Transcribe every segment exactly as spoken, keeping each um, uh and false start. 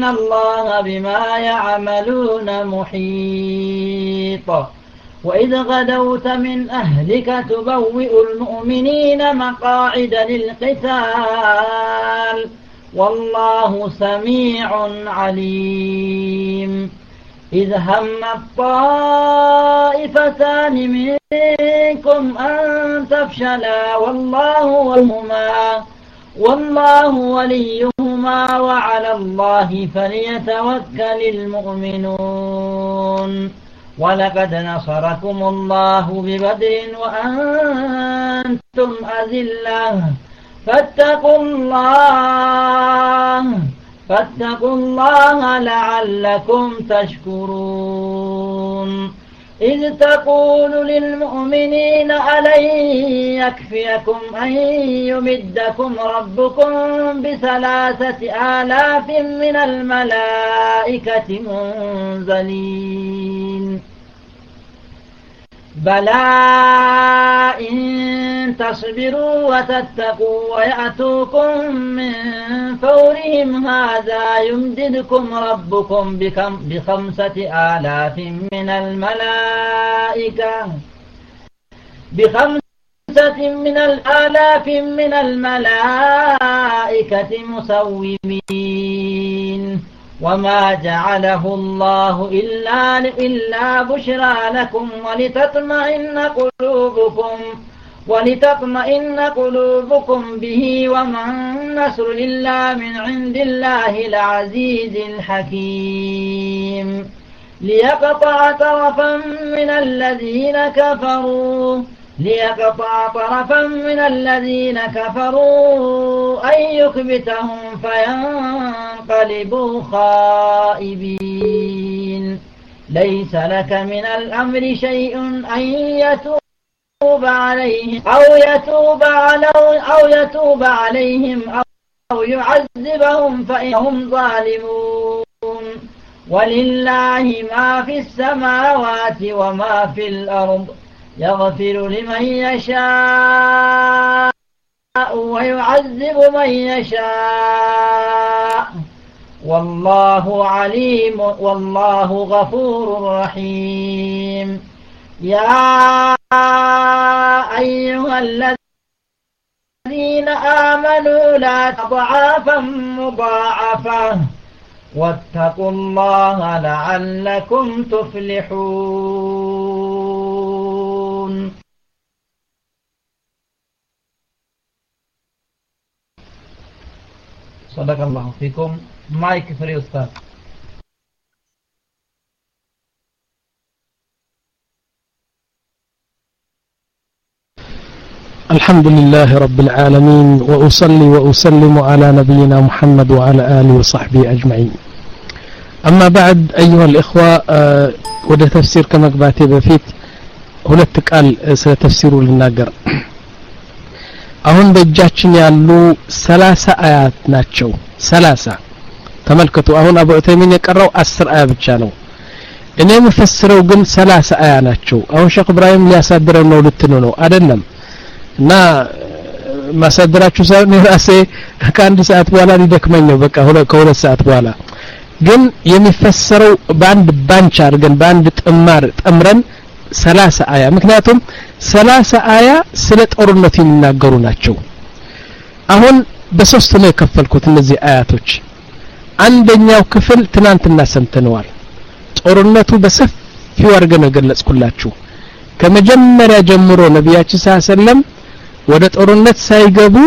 الله بما يعملون محيط وإذ غدوت من أهلك تبوئ المؤمنين مقاعد للقتال والله سميع عليم إذ هم الطائفتان منكم أن تفشلا والله وليهما والله وليهما وعلى الله فليتوكل المؤمنون ولقد نصركم الله ببدر وأنتم أذلة فاتقوا الله فاتقوا الله لعلكم تشكرون إذ تقول للمؤمنين ألن يكفيكم أن يمدكم ربكم بثلاثة آلاف من الملائكة منزلين بلى إن تصبروا وتتقوا ويأتوكم من فورهم هذا يمددكم ربكم بخمسة آلاف من الملائكة بخمسة من الآلاف من الملائكة مسومين وما جعله الله إلا إلا بشرى لكم ولتطمئن قلوبكم ولتطمئن قلوبكم به وما النصر إلا من عند الله العزيز الحكيم ليقطع طرفا من الذين كفروا ليقطع طرفا من الذين كفروا أن يكبتهم فينقلبوا خائبين ليس لك من الأمر شيء أن يتوب عليهم أو يتوب عليهم أو يتوب عليهم أو يعذبهم فإنهم ظالمون ولله ما في السماوات وما في الأرض يغفر لمن يشاء ويعذب من يشاء والله عليم والله غفور رحيم يا أيها الذين آمنوا لا تضعافا مضاعفة واتقوا الله لعلكم تفلحون صدق الله فيكم مايك فري أستاذ الحمد لله رب العالمين وأصلي وأسلم على نبينا محمد وعلى آله وصحبه أجمعين أما بعد أيها الإخوة أه وده تفسير كما قباتي بفيت ሁለት ቃል ስለ ተፍሲሩ ልናገር አሁን በእጃችን ያሉ ሰላሳ አያት ናቸው ሰላሳ ተመልከቱ አሁን አቡ ዑተይሚን የቀረው አስር አያ ብቻ ነው እኔ መፈስረው ግን ሰላሳ አያ ናቸው አሁን ሼክ ኢብራሂም ሊያሳድረው ነው ልትኑ ነው አይደለም እና ማሳደራችሁ ሳይሆን ራሴ ከአንድ ሰዓት በኋላ ሊደክመኝ ነው በቃ ከሁለት ሰዓት በኋላ ግን የሚፈሰረው በአንድ ባንች አድርገን በአንድ ጥማር ጠምረን ሰላሳ አያ ምክንያቱም ሰላሳ አያ ስለ ጦርነት የሚናገሩ ናቸው አሁን በሶስት ነው የከፈልኩት እነዚህ አያቶች አንደኛው ክፍል ትናንትና ሰምተነዋል ጦርነቱ በሰፊው አድርገን ገለጽኩላችሁ ከመጀመሪያ ጀምሮ ነብያችን ሰለላሁ ዐለይሂ ወሰለም ወደ ጦርነት ሳይገቡ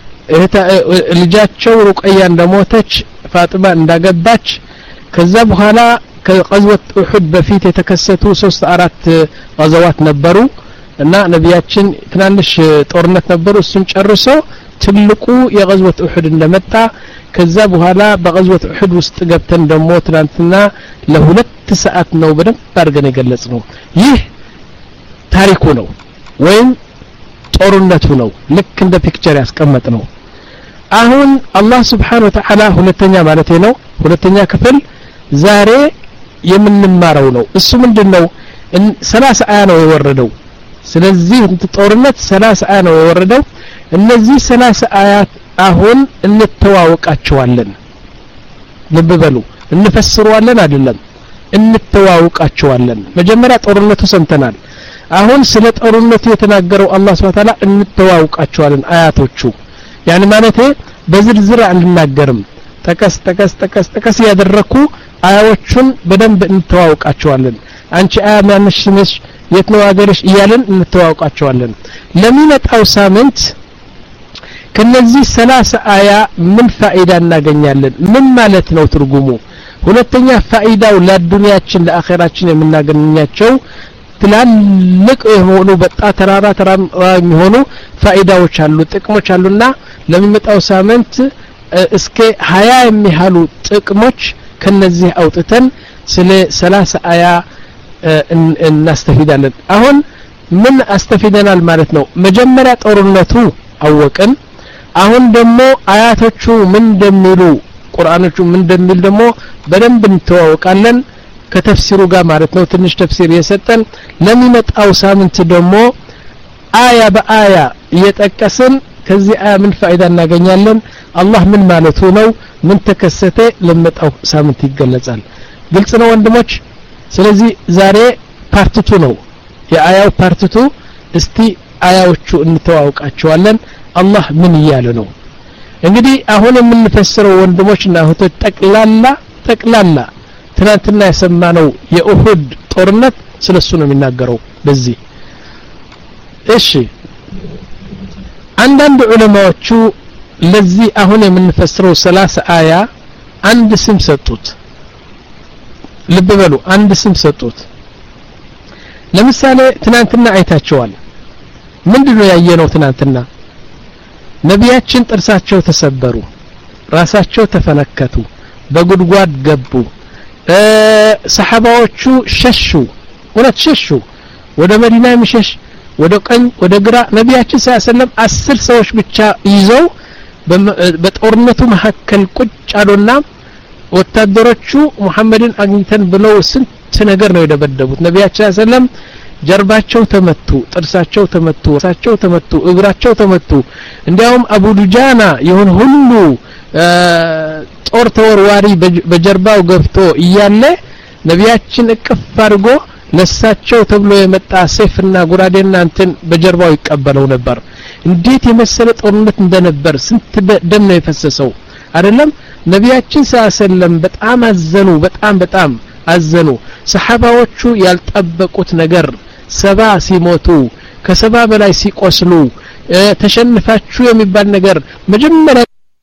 ልጃቸው ሩቀያ እንደሞተች ፋጢማ እንዳገባች ከዛ በኋላ ከቀዝወት ኡሁድ በፊት የተከሰቱ ሶስት አራት غزوات ነበሩ እና ነብያችን ትናንሽ ጦርነት ነበሩ እሱን ጨርሶ ትልቁ የغزوት ኡሁድ እንደመጣ ከዛ በኋላ በغزوት ኡሁድ ውስጥ ገብተን ደሞ ትናንትና ለሁለት ሰዓት ነው በደንብ አድርገን የገለጽነው ይህ ታሪኩ ነው ወይም ጦርነቱ ነው ልክ እንደ ፒክቸር ያስቀመጥ ነው አሁን አላህ Subhanahu Wa Ta'ala ሁለተኛ ማለት ነው ሁለተኛ ክፍል ዛሬ የምንማረው ነው እሱ ምንድነው ሰላሳ አያ ነው የወረደው ስለዚህ ጦርነት ሰላሳ አያ ነው የወረደው እነዚህ ሰላሳ አያት አሁን እንተዋወቃቸዋለን ልብበሉ እንፈስረዋለን አይደለም እንተዋውቃቸዋለን መጀመሪያ ጦርነቱ ሰምተናል አሁን ስለ ጦርነቱ የተናገረው አላህ Subhanahu Ta'ala እንተዋውቃቸዋለን አያቶቹ يعني ማለት በዝርዝር አንናገርም ተከስ ተከስ ተከስ ተከስ ያደረኩ አያዎቹን በደንብ እንተዋውቃቸዋለን አንቺ አያ ማንሽ ነሽ የት ነው አገርሽ ይያለን እንተዋውቃቸዋለን ለሚመጣው ሳምንት ከነዚህ ሰላሳ አያ ምን ፋይዳ እናገኛለን ምን ማለት ነው ትርጉሙ ሁለተኛ ፋይዳው ለዱንያችን ለአኺራችን የምናገኛቸው ትላልቅ የሆኑ በጣም ተራራ ተራራ የሚሆኑ ፋይዳዎች አሉ ጥቅሞች አሉና ለሚመጣው ሳምንት እስከ ሀያ የሚያህሉ ጥቅሞች ከነዚህ አውጥተን ስለ ሰላሳ አያ እናስተፊዳለን አሁን ምን አስተፊደናል ማለት ነው መጀመሪያ ጦርነቱ አወቀን አሁን ደግሞ አያቶቹ ምን እንደሚሉ ቁርአኖቹ ምን እንደሚል ደግሞ በደንብ እንተዋወቃለን ከተፍሲሩ ጋር ማለት ነው ትንሽ ተፍሲር የሰጠን ለሚመጣው ሳምንት ደግሞ አያ በአያ እየጠቀስን ከዚህ አያ ምን ፋይዳ እናገኛለን አላህ ምን ማለቱ ነው ምን ተከሰተ ለሚመጣው ሳምንት ይገለጻል ግልጽ ነው ወንድሞች ስለዚህ ዛሬ ፓርት ቱ ነው የአያው ፓርት ቱ እስቲ አያዎቹ እንተዋወቃቸዋለን አላህ ምን ይያለ ነው እንግዲህ አሁን የምንፈስረው ወንድሞችና እህቶች ጠቅላላ ጠቅላላ ትናንትና የሰማነው የኡሁድ ጦርነት ስለሱ ነው የሚናገረው በዚህ እሺ አንዳንድ ዑለማዎቹ ለዚህ አሁን የምንፈስረው ሰላሳ አያ አንድ ስም ሰጡት ልብ በሉ አንድ ስም ሰጡት ለምሳሌ ትናንትና አይታቸዋል ምንድነው ያየነው ትናንትና ነቢያችን ጥርሳቸው ተሰበሩ ራሳቸው ተፈነከቱ በጉድጓድ ገቡ ሰሃባዎቹ ሸሹ ወለት ሸሹ ወደ መዲና የሚሸሽ ወደ ቀኝ ወደ ግራ ነቢያችን ሰለላሁ አስር ሰዎች ብቻ ይዘው በጦርነቱ መሐከል ቁጭ አሉና ወታደሮቹ መሐመድን አግኝተን ብለው ስንት ነገር ነው የደበደቡት ነቢያችን ሰለላሁ ጀርባቸው ተመቱ ጥርሳቸው ተመቱ ራሳቸው ተመቱ እግራቸው ተመቱ እንዲያውም አቡ ዱጃና የሆነ ሁሉ ጦር ተወርዋሪ በጀርባው ገብቶ እያለ ነቢያችን እቅፍ አድርጎ ለሳቸው ተብሎ የመጣ ሰይፍና ጉራዴና እንትን በጀርባው ይቀበለው ነበር እንዴት የመሰለ ጦርነት እንደነበር ስንት ደም ነው የፈሰሰው አይደለም ነቢያችን ሰለላሁ በጣም አዘኑ በጣም በጣም አዘኑ ሰሃባዎቹ ያልጠበቁት ነገር ሰባ ሲሞቱ ከሰባ በላይ ሲቆስሉ ተሸንፋችሁ የሚባል ነገር መጀመሪያ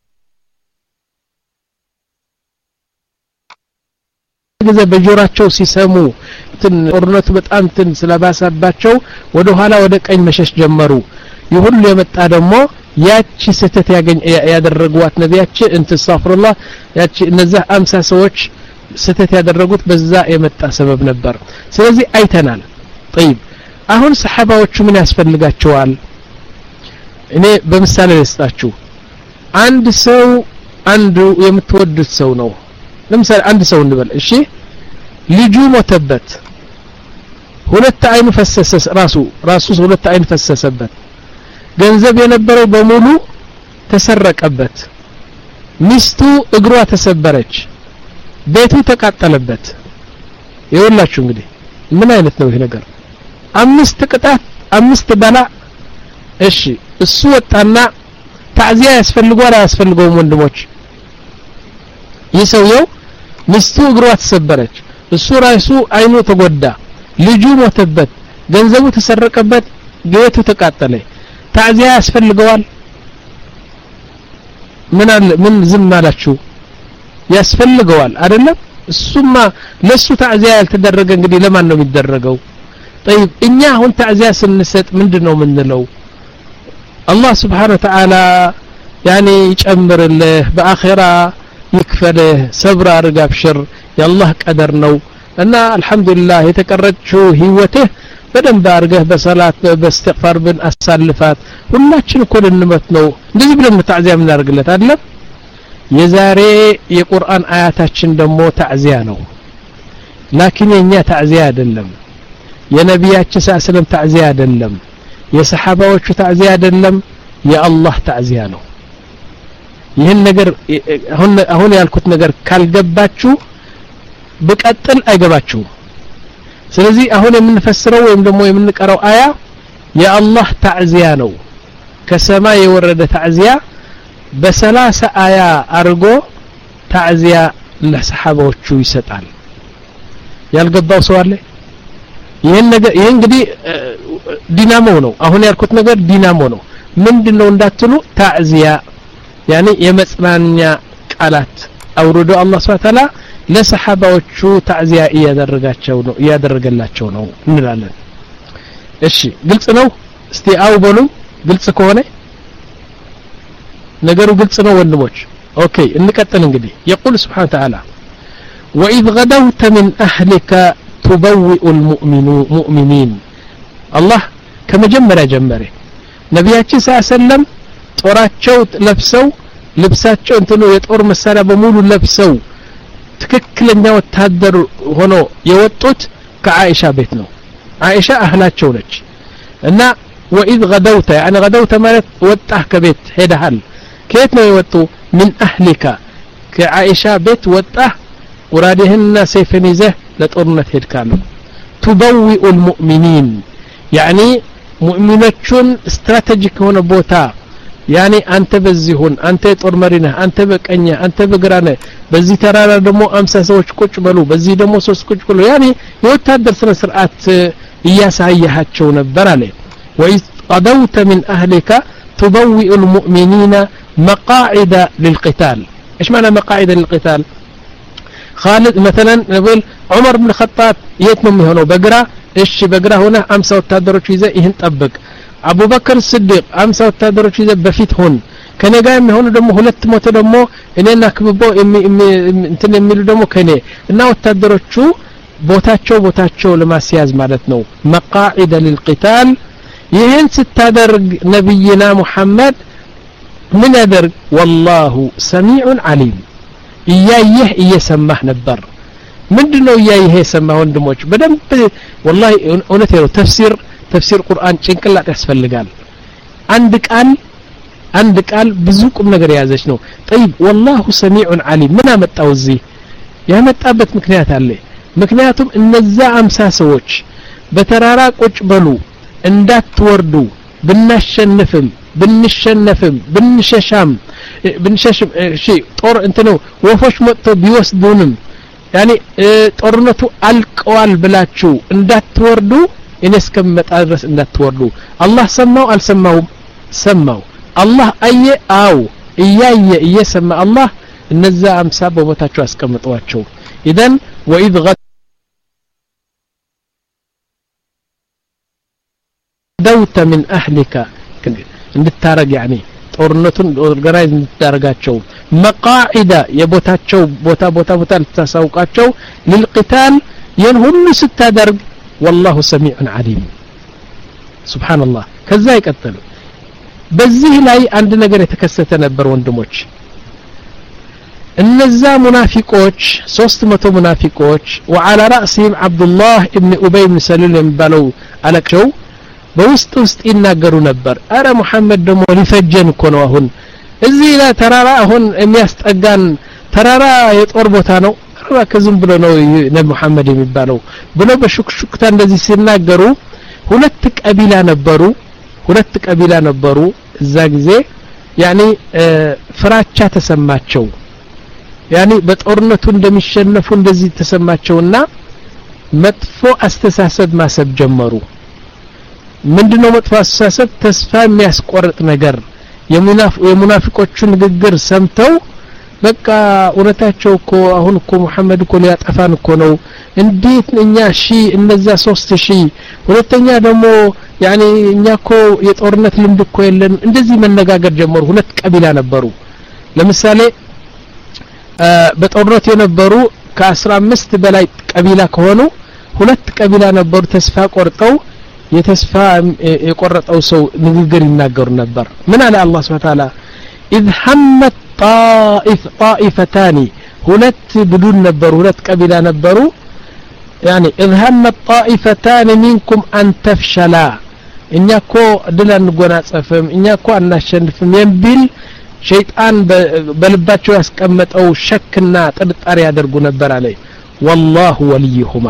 ግዘ በጆራቸው ሲሰሙ ጦርነቱ በጣም ትን ስለባሰባቸው ወደ ኋላ ወደ ቀኝ መሸሽ ጀመሩ ይሁሉ የመጣ ደግሞ ያቺ ስተት ያገኝ ያደረጓት ነቢያችን እንት አስተግፍሩላህ ያቺ እነዛ አምሳ ሰዎች ስተት ያደረጉት በዛ የመጣ ሰበብ ነበር ስለዚህ አይተናል طيب አሁን ሰሃባዎቹ ምን ያስፈልጋቸዋል እኔ በምሳሌ ልስጣችሁ አንድ ሰው አንዱ የምትወዱት ሰው ነው ለምሳሌ አንድ ሰው እንበል እሺ ልጁ ሞተበት ሁለት አይኑ ፈሰሰ ራሱ ራሱ ሁለት አይን ፈሰሰበት ገንዘብ የነበረው በሙሉ ተሰረቀበት ሚስቱ እግሯ ተሰበረች ቤቱ ተቃጠለበት ይወላችሁ እንግዲህ ምን አይነት ነው ይሄ ነገር አምስት ቅጣት አምስት በላ እሺ እሱ ወጣና ታዕዚያ ያስፈልገዋል አያስፈልገውም ወንድሞች ይሰውየው ሚስቱ እግሯ ተሰበረች እሱ ራሱ አይኑ ተጎዳ ልጁ ሞተበት ገንዘቡ ተሰረቀበት ቤቱ ተቃጠለ ታዕዚያ ያስፈልገዋል ምን አለ ምን ዝም አላችሁ ያስፈልገዋል አይደለም እሱማ ለሱ ታዕዚያ ያልተደረገ እንግዲህ ለማን ነው የሚደረገው طيب እኛ አሁን ታዕዚያ ስንሰጥ ምንድነው ምንለው አላህ Subhanahu Wa Ta'ala يعني ይጨምርልህ በአኺራ ይክፈልህ ሰብር አድርግ አብሽር የአላህ ቀደር ነው እና አልহামዱሊላህ የተቀረችው ህይወትህ በደንብ አድርገህ በሰላት በእስትግፋር ብን አሳልፋት ሁላችን እኮ ልንመት ነው እንደዚህ ብለን ታዕዚያ ምን አድርግለት አይደለም የዛሬ የቁርአን አያታችን ደግሞ ታዕዚያ ነው ላኪን የኛ ታዕዚያ አይደለም የነቢያችን ሰለላሁ ታዕዚያ አይደለም የሰሃባዎቹ ታዕዚያ አይደለም የአላህ ታዕዚያ ነው ይሄን ነገር አሁን አሁን ያልኩት ነገር ካልገባችሁ በቀጥል አይገባችሁ ስለዚህ አሁን የምንፈስረው ወይም ደግሞ የምንቀራው አያ የአላህ ተዕዚያ ነው ከሰማይ የወረደ ተዕዚያ በሰላሳ አያ አርጎ ተዕዚያ ለሰሃባዎቹ ይሰጣል ያልገባው ሰው አለ ይሄን ነገር ይሄ እንግዲህ ዲናሞ ነው አሁን ያልኩት ነገር ዲናሞ ነው ምንድነው እንዳትሉ ተዕዚያ يعني የመጽናኛ ቃላት አውርዶ አላህ Subhanahu Wa Ta'ala ለሰሃባዎቹ ተዕዚያ ያደረጋቸው ነው ያደረገላቸው ነው እንላለን እሺ ግልጽ ነው እስቲ አው በሉ ግልጽ ከሆነ ነገሩ ግልጽ ነው ወንድሞች ኦኬ እንቀጥል እንግዲህ يقول سبحانه وتعالى وإذ غدوت من أهلك تبوئ المؤمنين الله كما جمر جمره ነብያችን ሰለላሁ ጦራቸው ለብሰው ልብሳቸው እንትኑ የጦር መሳሪያ በሙሉ ለብሰው ትክክለኛ ወታደር ሆኖ የወጡት ከአኢሻ ቤት ነው አኢሻ አህላቸው ነች እና وإذ غدوت يعني غدوت ማለት ወጣህ ከቤት ሄደሃል ከየት ነው የወጡ من أهلك ከአኢሻ ቤት ወጣህ ቁራዲህና ሰይፍን ይዘህ ለጦርነት ሄድካሉ تبوئ المؤمنين يعني ሙእሚኖቹን ስትራቴጂክ ሆነ ቦታ يعني አንተ በዚሁን አንተ ጦር መሪነህ አንተ በቀኛ አንተ በግራነ በዚህ ተራራ ደግሞ አምሳ ሰዎች ቁጭ በሉ በዚህ ደግሞ ሶስት ቁጭ በሉ يعني የወታደር ስነ ስርዓት እያሳያቸው ነበር አለ وإذ غدوت من أهلك تبوئ المؤمنين مقاعد للقتال ايش معنى مقاعد للقتال خالد مثلا نقول عمر بن الخطاب يتمم هنا بقرا ايش بقرا هنا አምሳ ወታደሮች ይዘ ይህን ጠብቅ አቡ በከር ስዲቅ አምሳ ወታደሮች ይዘ በፊት ሆን ከነጋ የሚሆኑ ደግሞ ሁለት ሞተ ደግሞ እኔና ክብቦ እንትን የሚሉ ደግሞ ከኔ እና ወታደሮቹ ቦታቸው ቦታቸው ለማስያዝ ማለት ነው መቃዒደ للقتال ይህን ስታደርግ ነብይና ሙሐመድ ምን ያደርግ والله سميع عليم እያየህ እየሰማህ ነበር ምንድነው እያየህ የሰማህ ወንድሞች በደንብ والله እውነት ነው ተፍሲር ተፍሲር ቁርአን ጭንቅላት ያስፈልጋል አንድ ቃል አንድ ቃል ብዙ ቁም ነገር ያዘች ነው طيب والله سميع عليم ምን አመጣው እዚህ ያመጣበት ምክንያት አለ ምክንያቱም እነዛ አምሳ ሰዎች በተራራ ቁጭ በሉ እንዳትወርዱ ብናሸንፍም ብንሸነፍም ብንሸሻም ብንሸሽም እሺ ጦር እንትኑ ወፎች መጥቶ ቢወስዱንም يعني ጦርነቱ አልቀዋል ብላችሁ እንዳትወርዱ እኔ እስከመጣ ድረስ እንዳትወርዱ አላህ ሰማው አልሰማውም ሰማው አላህ አየ አው እያየ እየሰማ አላህ እነዛ አምሳ በቦታቸው አስቀምጧቸው ኢደን وإذ غدوت من أهلك እንድታረግ يعني ጦርነቱን ኦርጋናይዝ እንድታረጋቸው መቃዒዳ የቦታቸው ቦታ ቦታ ቦታ ልታሳውቃቸው للقتال ያን ሁሉ ስታደርግ والله سميع عليم سبحان الله ከዛ ይቀጥል በዚህ ላይ አንድ ነገር የተከሰተ ነበር ወንድሞች እነዛ ሙናፊቆች ሶስት መቶ ሙናፊቆች وعلى رأسهم عبد الله ابن أبي بن سلول የሚባለው አለቃቸው በውስጥ ውስጥ ይናገሩ ነበር አረ መሐመድ ደሞ ሊፈጀን እኮ ነው አሁን እዚህ ላይ ተራራ አሁን የሚያስጠጋን ተራራ የጦር ቦታ ነው አረ ከዝም ብሎ ነው ነብዩ መሐመድ የሚባለው ብሎ በሹክሹክታ እንደዚህ ሲናገሩ ሁለት ቀቢላ ነበሩ ሁለት ቀቢላ ነበሩ እዛ ጊዜ يعني ፍራቻ ተሰማቸው يعني በጦርነቱ እንደሚሸነፉ እንደዚህ ተሰማቸውና መጥፎ አስተሳሰብ ማሰብ ጀመሩ ምንድነው መጥፎ አስተሳሰብ ተስፋ የሚያስቆርጥ ነገር የሙናፊቆቹ ንግግር ሰምተው በቃ ወረታቸው እኮ አሁን እኮ መሐመድ እኮ ሊያጠፋን እኮ ነው እንዴት እኛ ሺ እነዛ ሶስት ሺህ ሁለተኛ ደግሞ ያኒ እኛ እኮ የጦርነት ልምድ እኮ የለን እንደዚህ መነጋገር ጀመሩ ሁለት ቀቢላ ነበሩ ለምሳሌ በጦርነት የነበሩ ከ15 በላይ ቀቢላ ከሆኑ ሁለት ቀቢላ ነበሩ ተስፋ ቆርጠው የተስፋ የቆረጠው ሰው ንግግር ይናገሩ ነበር ምን አለ አላህ Subhanahu Wa Ta'ala إذ همت طائف طائفتان ሁለት ቡድን ነበሩ ሁለት ቀቢላ ነበሩ يعني إذ همت طائفتان منكم أن تفشلا እኛኮ ድል አንጎናጸፍም እኛኮ አናሸንፍም የሚል ሸይጣን በልባቸው ያስቀመጠው ሸክና ጥርጣሬ ያደርጉ ነበር አለ والله وليهما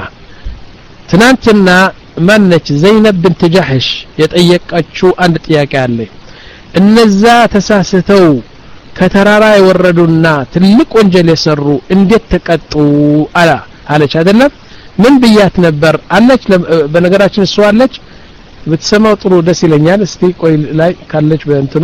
ትናንትና ማነች ዘይነብ ብንት ጃህሽ የጠየቀችው አንድ ጥያቄ አለ እነዛ ተሳስተው ከተራራ የወረዱና ትልቅ ወንጀል የሰሩ እንዴት ተቀጡ አላ አለች አይደለም ምን ብያት ነበር አለች በነገራችን እሷ አለች ብትሰማው ጥሩ ደስ ይለኛል እስቲ ቆይ ላይ ካለች በእንትኑ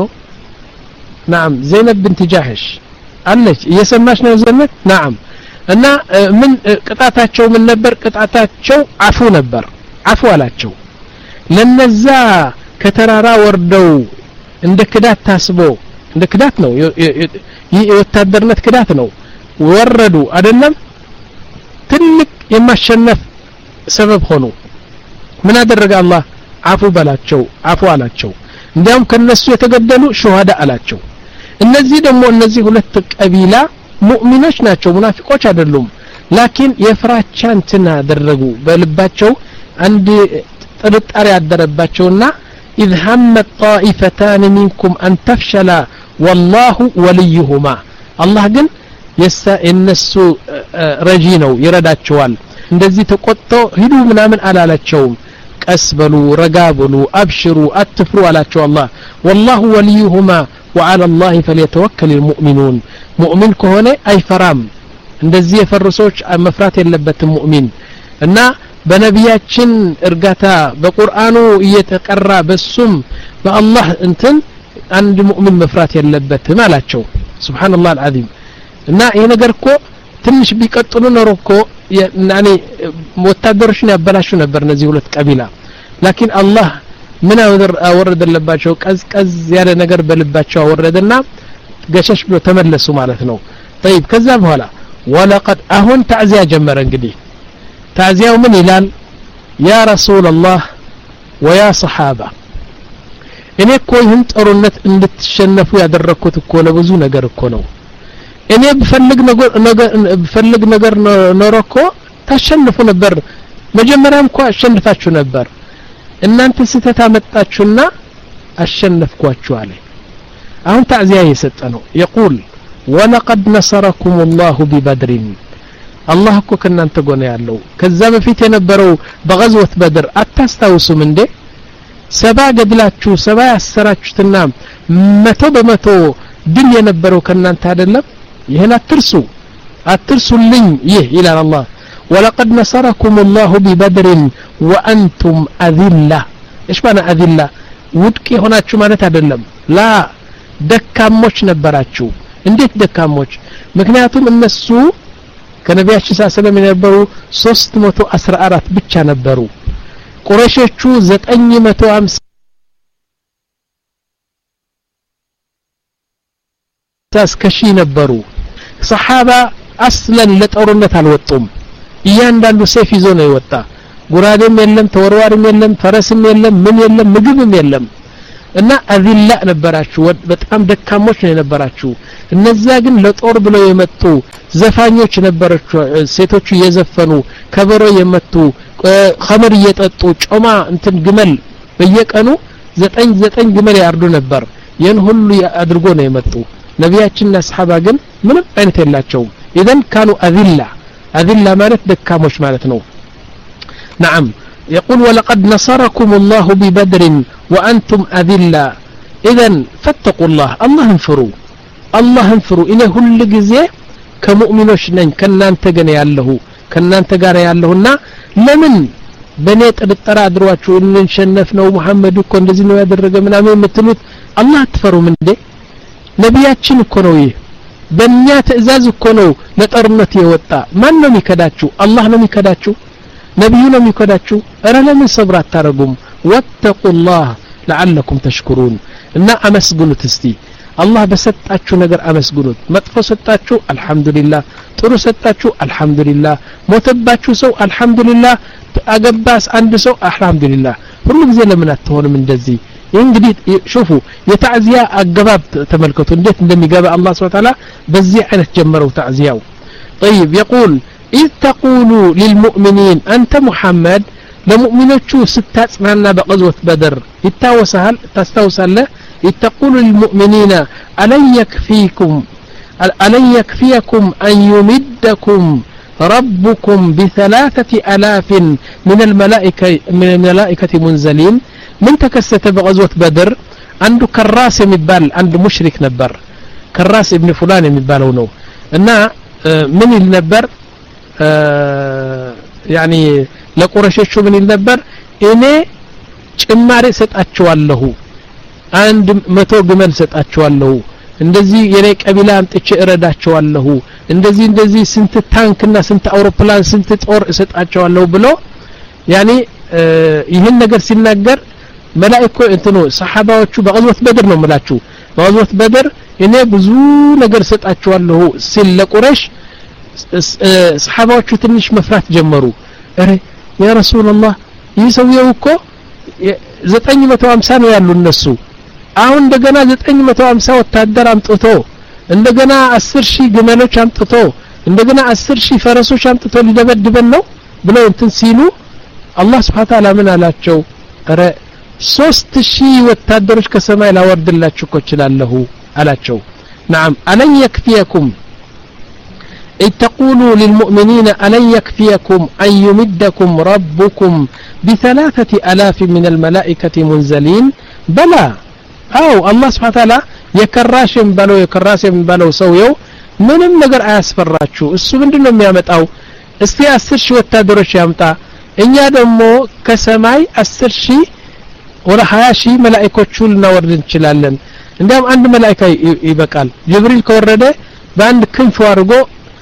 نعم زينب بنت جاحش አለች እየሰማሽ ነው ዘመት نعم እና ምን ቅጣታቸው ምን ነበር ቅጣታቸው አፉ ነበር አፉ አላቸው ለነዛ ከተራራ ወርደው እንደ ክዳት ታስቦ እንደ ክዳት ነው የወታደርነት ክዳት ነው ወረዱ አይደለም ትልቅ የማሸነፍ ሰበብ ሆኖ ምን አደረገ አላህ አፉ በላቸው አፉ አላቸው እንዲያውም ከነሱ የተገደሉ ሹሃዳ አላቸው እነዚህ ደግሞ እነዚህ ሁለት ቀቢላ ሙእሚኖች ናቸው ሙናፊቆች አይደሉም ላኪን የፍራቻን ተናደረጉ በልባቸው አንድ ጥርጣሬ ያደረባቸውና إذ هم الطائفتان منكم أن تفشلا والله وليهما الله ግን የነሱ ረጂ ነው ይረዳቸዋል እንደዚህ ተቆጥቶ ሂዱ ምናምን አላላቸውም ቀስበሉ ረጋብሉ አብሽሩ አትፍሩ አላቸው አላህ والله وليهما وعلى الله فليتوكل المؤمنون مؤمن ከሆነ አይፈራም እንደዚህ የፈረሶች መፍራት የለበትም ሙእሚን እና በነቢያችን እርጋታ በቁርአኑ እየተቀራ በሱም በአላህ እንትን አንድ ሙእሚን መፍራት የለበትም አላቸው ሱብሃንአላህ አልዓዚም እና ይሄ ነገር እኮ ትንሽ ቢቀጥሉ ነው እኮ ያኒ ወታደሮችን ያበላሹ ነበር እነዚህ ሁለት ቀቢላ ላኪን አላህ ምን አወረደላቸው ቀዝቀዝ ያለ ነገር በልባቸው አወረደና ገሸሽ ብሎ ተመለሱ ማለት ነው طيب ከዛ በኋላ ወለቀድ አሁን ታዕዚያ ጀመረ እንግዲህ ታዕዚያው ምን ይላል ያ ረሱላህ ወያ ሰሃባ እኔ እኮ ይህን ጦርነት እንድትሸነፉ ያደረኩት እኮ ለብዙ ነገር እኮ ነው እኔ በፈልግ ነገር በፈልግ ነገር ኖሮኮ ታሸንፉ ነበር መጀመሪያም እኮ አሸንፋችሁ ነበር እናንተ ስተታ መጣችሁና አሸነፍኳችሁ አለ አሁን ታዕዚያ እየሰጠ ነው يقول ولقد نصركم الله ببدر الله እኮ ከናንተ ጎነ ያለው ከዛ በፊት የነበረው በغزوة بدر አታስታውሱም እንዴ ሰባ ገድላችሁ ሰባ ያሰራችሁትና መቶ በመቶ ድል የነበረው ከናንተ አይደለም ይሄን አትርሱ አትርሱልኝ ይህ ይላል አላህ ولقد نصركم الله ببدر وأنتم أذلة إيش معنى أذلة ውድቂ ሆናችሁ ማለት አይደለም ላ ደካሞች ነበራችሁ እንዴት ደካሞች ምክንያቱም እነሱ ከነቢያችን ሰለላሁ የነበሩ ሶስት መቶ አስራ አራት ብቻ ነበሩ ቁረይሾቹ ዘጠኝ መቶ ሃምሳ ታስከሺ ነበሩ ሰሃባ አስለን ለጦርነት አልወጡም እያንዳንዱ ሰይፍ ይዞ ነው የወጣ ጉራዴም የለም ተወርዋሪም የለም ፈረስም የለም ምን የለም ምግብም የለም እና አዚላ ነበራችሁ በጣም ደካሞች ነው የነበራችሁ እነዛ ግን ለጦር ብለው የመጡ ዘፋኞች ነበራችሁ ሴቶቹ እየዘፈኑ ከበሮ የመቱ ኸመር እየጠጡ ጮማ እንትን ግመል በየቀኑ ዘጠኝ ዘጠኝ ግመል ያርዱ ነበር ያን ሁሉ አድርጎ ነው የመጡ ነቢያችንና ሰሃባ ግን ምንም አይነት የላቸውም ኢዘን ካኑ አዚላ አዚላ ማለት ደካሞች ማለት ነው نعم يقول ولقد نصركم الله ببدر وأنتم أذلة إذن فاتقوا الله الله انفروا الله انفروا إنه كل جزء كمؤمنوش نين كنان تجني الله كنان تجاري اللهنا لمن بنيت الترى درواتشو إن نشنفنا ومحمد وكون لزينو يدرج من أمين متلوت الله تفروا من ده نبياتشين كونوي بنيات إزاز كونو نترنت يوتا من نمي كداتشو الله نمي كداتشو نبينا ميكداتشو انا لمن صبرات ترغم واتقوا الله لعلكم تشكرون ان امسغنوا تستي الله بسطاچو ነገር አመስግኑት መጥፎ ሰጣችሁ አልহামዱሊላህ ጥሩ ሰጣችሁ አልহামዱሊላህ ሞተባችሁ ሰው አልহামዱሊላህ አገባስ አንድ ሰው አልহামዱሊላህ ሁሉ ጊዜ ለምን አትሆንም እንደዚህ እንግዲህ ሹፉ የታዕዚያ አገባብ ተመልከቱ እንዴት እንደሚገባ አላህ Subhanahu Wa Ta'ala በዚህ አይነት ጀመረው ታዕዚያው طيب يقول إذ تقولوا للمؤمنين أنت محمد لمؤمنوቹ ስታጽናና በغزوة بدر ይታወሳል ታስታውሳለህ تقول للمؤمنين ألن يكفيكم ألن يكفيكم أن يمدكم ربكم بثلاثة ألاف من الملائكة من الملائكة منزلين من تكست بغزوة بدر عنده كراس مبال عنده مشرك نبر كراس ابن فلان مبالو نو إن من النبر يعني لقرشش من النبر إني ጭማሪ ሰጣቸዋለሁ አንድ መቶ ግመል ሰጣቸዋለሁ እንደዚህ የኔ ቀቢላ አንጥቼ እረዳቸዋለሁ እንደዚህ እንደዚህ ስንት ታንክና ስንት አውሮፕላን ስንት ጦር እሰጣቸዋለሁ ብሎ ያኒ ይሄን ነገር ሲናገር መላእክቱ እንትኑ ሰሃባዎቹ በغزوة بدر ነው መላችሁ በغزوة بدر እኔ ብዙ ነገር ሰጣቸዋለሁ ሲል ለቁረሽ ሰሃባዎቹ ትንሽ መፍራት ጀመሩ አረ ያ ረሱላህ ይሰውየው እኮ ዘጠኝ መቶ ሃምሳ ነው ያሉ እነሱ አሁን እንደገና ዘጠኝ መቶ ሃምሳ ወታደር አምጥቶ እንደገና አስር ሺህ ግመሎች አምጥቶ እንደገና አስር ሺህ ፈረሶች አምጥቶ ሊደበድበን ነው ብለው እንትን ሲሉ አላህ Subhanahu Ta'ala ምን አላቸው አረ ሶስት ሺህ ወታደሮች ከሰማይ ላወርድላችሁ እኮ እችላለሁ አላቸው نعم ألن يكفيكم إذ تقولوا للمؤمنين ألن يكفيكم أن يمدكم ربكم بثلاثة ألاف من الملائكة منزلين بلى أو الله سبحانه وتعالى يكراشم بلو يكراشم بلو سويو ምንም ነገር አያስፈራችሁ እሱ ምንድነው የሚያመጣው እስቲ አስር ሺህ ወታደሮች ያምጣ እኛ ደግሞ ከሰማይ አስር ሺህ ወደ ሃያ ሺህ መላእክቶቹን እናወርድ እንችላለን እንደም አንድ መላእክት ይበቃል ጅብሪል ከወረደ በአንድ ክንፍ አድርጎ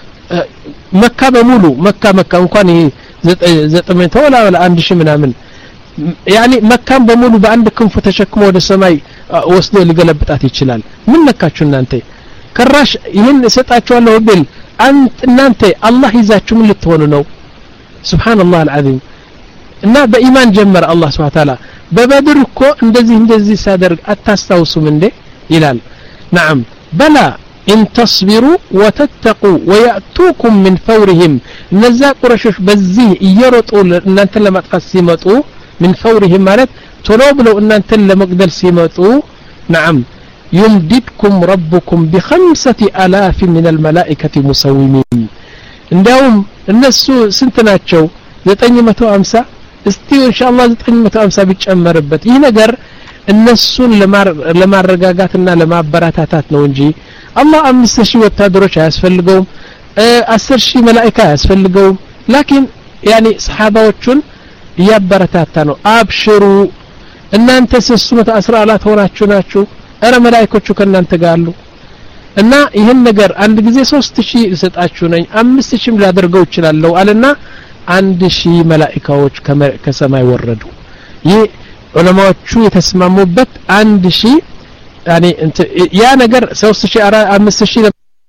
መካ በሙሉ መካ መካ እንኳን ዘጠኝ መቶ ወላ አንድ ሺህ ምናምን ያኒ መካን በሙሉ በአንድ ክንፍ ተሸክሞ ወደ ሰማይ ወስዶ ሊገለብጣት ይችላል ምን ነካችሁ እናንተ ከራሽ ይሄን እሰጣችኋለሁ ብል አንተ እናንተ አላህ ይዛችሁ ምን ልትሆኑ ነው ሱብሃንአላህ አልዓዚም እና በኢማን ጀመረ አላህ Subhanahu Ta'ala በበድር እኮ እንደዚህ እንደዚህ ሳደርግ አታስታውሱም እንዴ ይላል نعم بلى إن تصبروا وتتقوا ويأتوكم من فورهم نزا قرشش بزيه يرطوا ان انت لما تقسمتوا من فورهم مالت طلب لو ان انت لما قدر سيمتوا نعم يمددكم ربكم بخمسة آلاف من الملائكة مسومين عندهم الناس سنتناتشو ዘጠኝ መቶ ሃምሳ እስቲ ኢንሻአላህ ዘጠኝ መቶ ሃምሳ ቢጨመርበት ይሄ ነገር እነሱን ለማረጋጋትና ለማበረታታት ነው እንጂ አላህ አምስት ሺህ ወታደሮች አያስፈልገውም አስር ሺህ መላእክት አያስፈልገውም ላኪን ያኒ ሰሃባዎቹን ያበረታታ ነው አብሽሩ እናንተ ሶስት መቶ አስራ አራት ሆናችሁ ናችሁ አረ መላእክቶቹ ከናንተ ጋር አሉ እና ይሄን ነገር አንድ ጊዜ ሶስት ሺህ እሰጣችሁ ነኝ አምስት ሺህ ላደርገው ይችላልው አለና አንድ ሺህ መላእክቶች ከሰማይ ወረዱ ይህ ዑለማዎቹ የተስማሙበት አንድ ሺህ ያኒ ያ ነገር ሶስት ሺህ አምስት ሺህ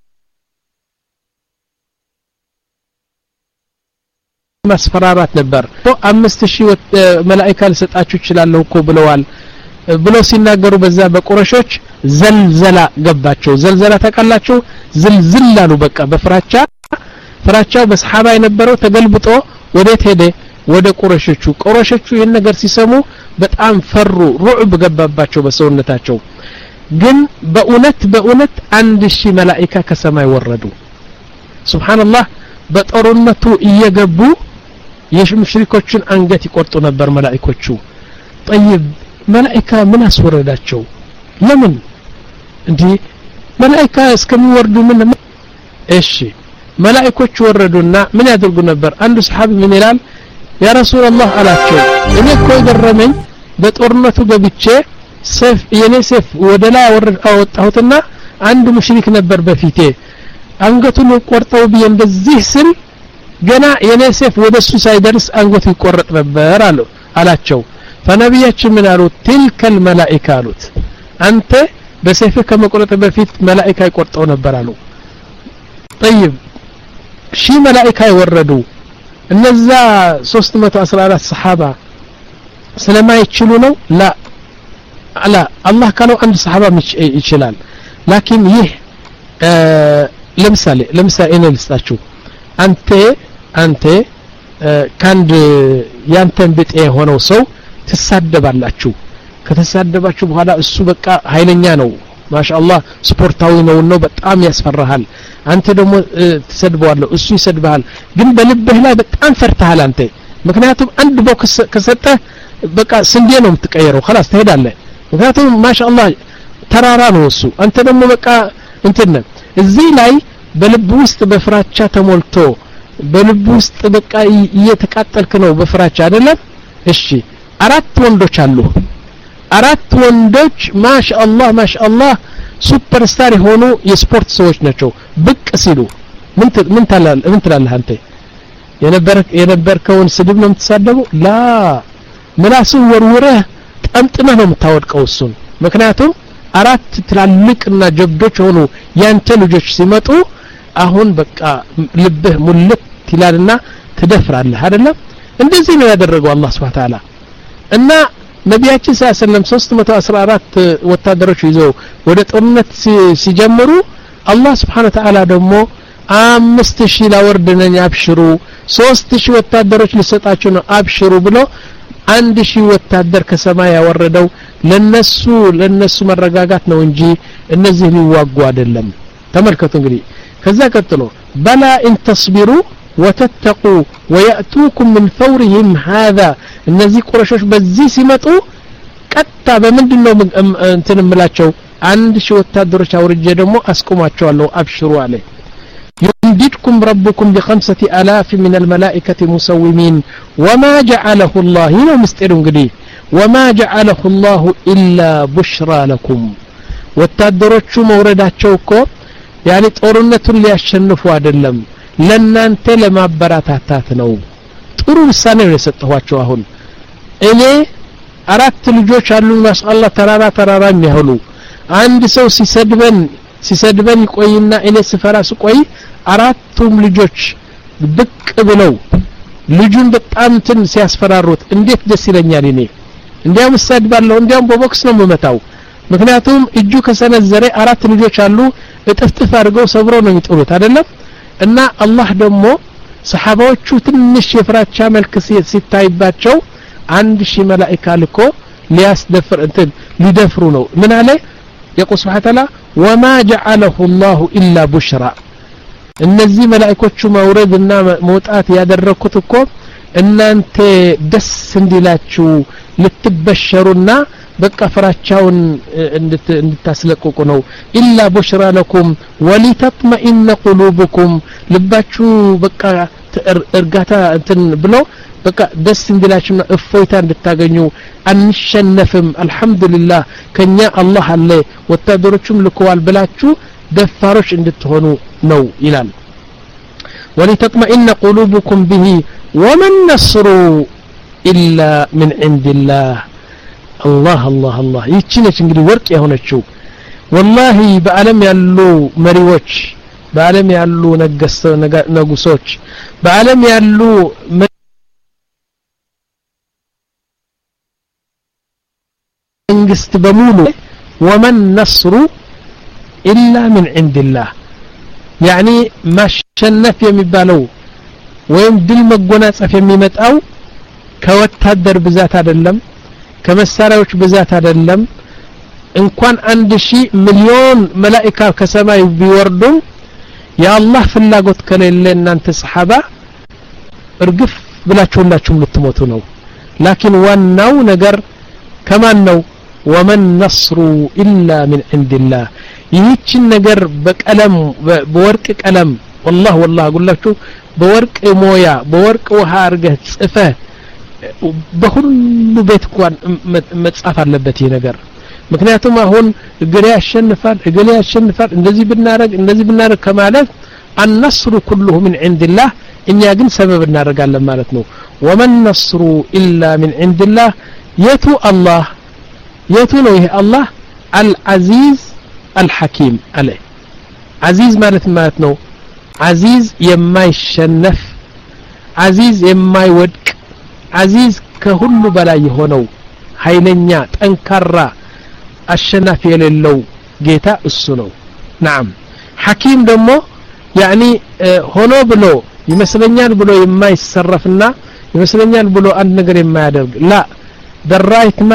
ማስፈራራት ነበር አምስት ሺህ መላእክት ልሰጣችሁ ይችላል እኮ ብለዋል ብሎ ሲናገሩ በዛ በቁረሾች ዘልዘላ ገባቸው ዘልዘላ ተቀላቸው ዝልዝላሉ በቃ በፍራቻ ፍራቻው በሰሃባ የነበረው ተገልብጦ ወዴት ሄደ ወደ ቁረሾቹ ቁረሾቹ ይሄን ነገር ሲሰሙ በጣም ፈሩ ሩዕብ ገባባቸው በሰውነታቸው ግን በእውነት በእውነት አንድ ሺህ መላእክት ከሰማይ ወረዱ ሱብሃንአላህ በጦርነቱ እየገቡ የሙሽሪኮችን አንገት ይቆርጡ ነበር መላእክቶቹ طيب መላእክት ምን አስወረዳቸው ለምን እንዴ መላእክት እስከሚወርዱ ምን እሺ መላእክቶቹ ወረዱና ምን ያደርጉ ነበር አንዱ ሰሃቢ ምን ይላል ያ ረሱላህ አላቸው እኔ እኮ ይገረመኝ በጦርነቱ ገብቼ ሰፍ የኔ ሰፍ ወደ ላይ አወጣሁትና አንድ ሙሽሪክ ነበር በፊቴ አንገቱን ቆርጠው ቢየ እንደዚህ ስል ገና የኔ ሰፍ ወደሱ ሳይደርስ አንገቱ ይቆረጥ ነበር አለው አላቸው ፈነቢያችን ምን አሉ ትልከል መላእክት አሉት አንተ በሰፍ ከመቆረጥ በፊት መላእክት ይቆርጠው ነበር አሉ طيب ሺህ መላእክት ይወረዱ እነዛ ሶስት መቶ አስራ አራት ሰሃባ ስለማይችሉ ነው ላ አላ አላህ ካለው አንድ ሰሃባ ይችላል ላኪን ይህ ለምሳሌ ለምሳሌ እኔ ልስጣችሁ አንተ አንተ ካንድ ያንተን ብጤ ሆነው ሰው ትሳደባላችሁ ከተሳደባችሁ በኋላ እሱ በቃ ኃይለኛ ነው ማሻአላህ ስፖርታዊ ነው ነው በጣም ያስፈራሃል አንተ ደግሞ ተሰድበዋለሁ እሱ ይሰድባል ግን በልብህ ላይ በጣም ፈርተሃል አንተ ምክንያቱም አንድ ቦክስ ከሰጠ በቃ ስንዴ ነው የምትቀየረው خلاص ትሄዳለህ ምክንያቱም ማሻአላህ ተራራ ነው እሱ አንተ ደግሞ በቃ እንትን እዚህ ላይ በልብ ውስጥ በፍራቻ ተሞልቶ በልብ ውስጥ በቃ እየተቃጠልክ ነው በፍራቻ አይደለም እሺ አራት ወንዶች አሉ አራት ወንዶች ማሻአላህ ማሻአላህ ሱፐር ስታር ሆኖ የስፖርት ሰዎች ናቸው ብቅ ሲሉ ምን ምን ታላል ምን ትላለህ አንተ የነበር የነበርከውን ስድብ ነው የምትሳደበው ላ ምላሱ ወርውረህ ጠምጥመህ ነው የምታወድቀው እሱን ምክንያቱም አራት ትላልቅና ጀብዶች ሆኖ ያንተ ልጆች ሲመጡ አሁን በቃ ልብህ ሙልት ይላልና ትደፍራለህ አይደለም እንደዚህ ነው ያደረገው አላህ Subhanahu Ta'ala እና ነቢያችን ሰለላሁ ሶስት መቶ አስራ አራት ወታደሮች ይዘው ወደ ጦርነት ሲጀምሩ አላህ Subhanahu Ta'ala ደግሞ አምስት ሺህ ላወርድነኝ አብሽሩ ሶስት ሺህ ወታደሮች ሊሰጣቸው ነው አብሽሩ ብሎ አንድ ሺህ ወታደር ከሰማይ ያወረደው ለነሱ ለነሱ መረጋጋት ነው እንጂ እነዚህ ሊዋጉ አይደለም ተመልከቱ እንግዲህ ከዛ ቀጥሎ በላ ان تصبروا وتتقوا وياتوكم من فورهم هذا እነዚህ ቁረሾች በዚህ ሲመጡ ቀጣ በመንድነው እንትን ምላቸው አንድ ሺህ ወታደሮች አውርጄ ደግሞ አስቆማቸዋለሁ አብሽሩ አለ يمددكم ربكم بخمسة آلاف من الملائكة مسومين وما جعله الله هنا مستئر انجدي وما جعله الله إلا بشرى لكم وتدرجوا مورداتቸው እኮ يعني ጦርነቱን ሊያሸንፉ አይደለም ለናንተ ለማበረታታት ነው ጥሩ ውሳኔ ነው የሰጠኋቸው አሁን እኔ አራት ልጆች አሉ ማሻአላህ ተራራ ተራራ የሚያህሉ አንድ ሰው ሲሰድበን ሲሰድበን ይቆይና እኔ ስፈራ ስቆይ አራቱም ልጆች ብቅ ብለው ልጁን በጣም ትን ሲያስፈራሩት እንዴት ደስ ይለኛል እኔ እንዲያም ሰድባለሁ እንዲያም በቦክስ ነው የምመታው ምክንያቱም እጁ ከሰነዘረ አራት ልጆች አሉ እጥፍጥፍ አድርገው ሰብረው ነው የሚጥሉት አይደለም እና አላህ ደግሞ ሰሃባዎቹ ትንሽ የፍራቻ መልክ ሲታይባቸው አንድ ሺህ መላእክት ልኮ ሊያስደፍር እንትን ሊደፍሩ ነው ምን አለ يقول سبحانه وتعالى وما جعله الله إلا بشرى እነዚህ መላእክቶቹ ማውረድና መውጣት ያደረኩት እኮ እናንተ ደስ እንዲላችሁ ልትበሸሩና በቃ ፍራቻውን እንድታስለቅቁ ነው ኢላ ቡሽራ ለኩም ወሊተጥመኢነ ቁሉብኩም ልባችሁ በቃ እርጋታ እንትን ብሎ በቃ ደስ እንዲላችሁና እፎይታ እንድታገኙ አንሸነፍም አልহামዱሊላህ ከኛ አላህ አለ ወታደሮቹም ልከዋል ብላችሁ ደፋሮች እንድትሆኑ ነው ይላል ወሊተጥመኢነ ቁሉብኩም به وما النصر إلا من عند الله الله الله الله ይችነች እንግዲህ ወርቅ የሆነችው والله በአለም ያሉ መሪዎች በአለም ያሉ ነገስተ ንጉሶች በአለም ያሉ መንግስት በሙሉ وما النصر إلا من عند الله يعني ማሸነፍ የሚባለው ወይም ድል መጎናጸፍ የሚመጣው ከወታደር ብዛት አይደለም ከመሳሪያዎች ብዛት አይደለም እንኳን አንድ ሺህ ሚሊዮን መላእክት ከሰማይ ቢወርዱም የአላህ ፍላጎት ከሌለ እናንተ ሰሃባ እርግፍ ብላችሁላችሁ ልትሞቱ ነው ላኪን ዋናው ነገር ከማን ነው ومن نصر إلا من عند الله ይህችን ነገር በቀለም በወርቅ ቀለም والله والله አጉላችሁ በወርቅ ሞያ በወርቅ ውሃ አርገህ ጽፈህ በሁሉ ቤት እንኳን መጻፍ አለበት ይሄ ነገር ምክንያቱም አሁን እገሌ ያሸንፋል እገሌ ያሸንፋል እንደዚህ ብናረግ እንደዚህ ብናረግ ከማለት النصر كله من عند الله እኛ ግን ሰበብ እናደርጋለን ማለት ነው ومن نصر إلا من عند الله የቱ አላህ የቱ ነው ይሄ አላህ العزيز الحكيم عليه عزيز ማለት ማለት ነው عزيز የማይሸነፍ عزيز የማይወድቅ عزيز ከሁሉ በላይ የሆነው ኃይለኛ ጠንካራ አሸናፊ የሌለው ጌታ እሱ ነው نعم حكيم ደግሞ يعني ሆኖ ብሎ ይመስለኛል ብሎ የማይሰረፍና ይመስለኛል ብሎ አንድ ነገር የማያደርግ لا the right man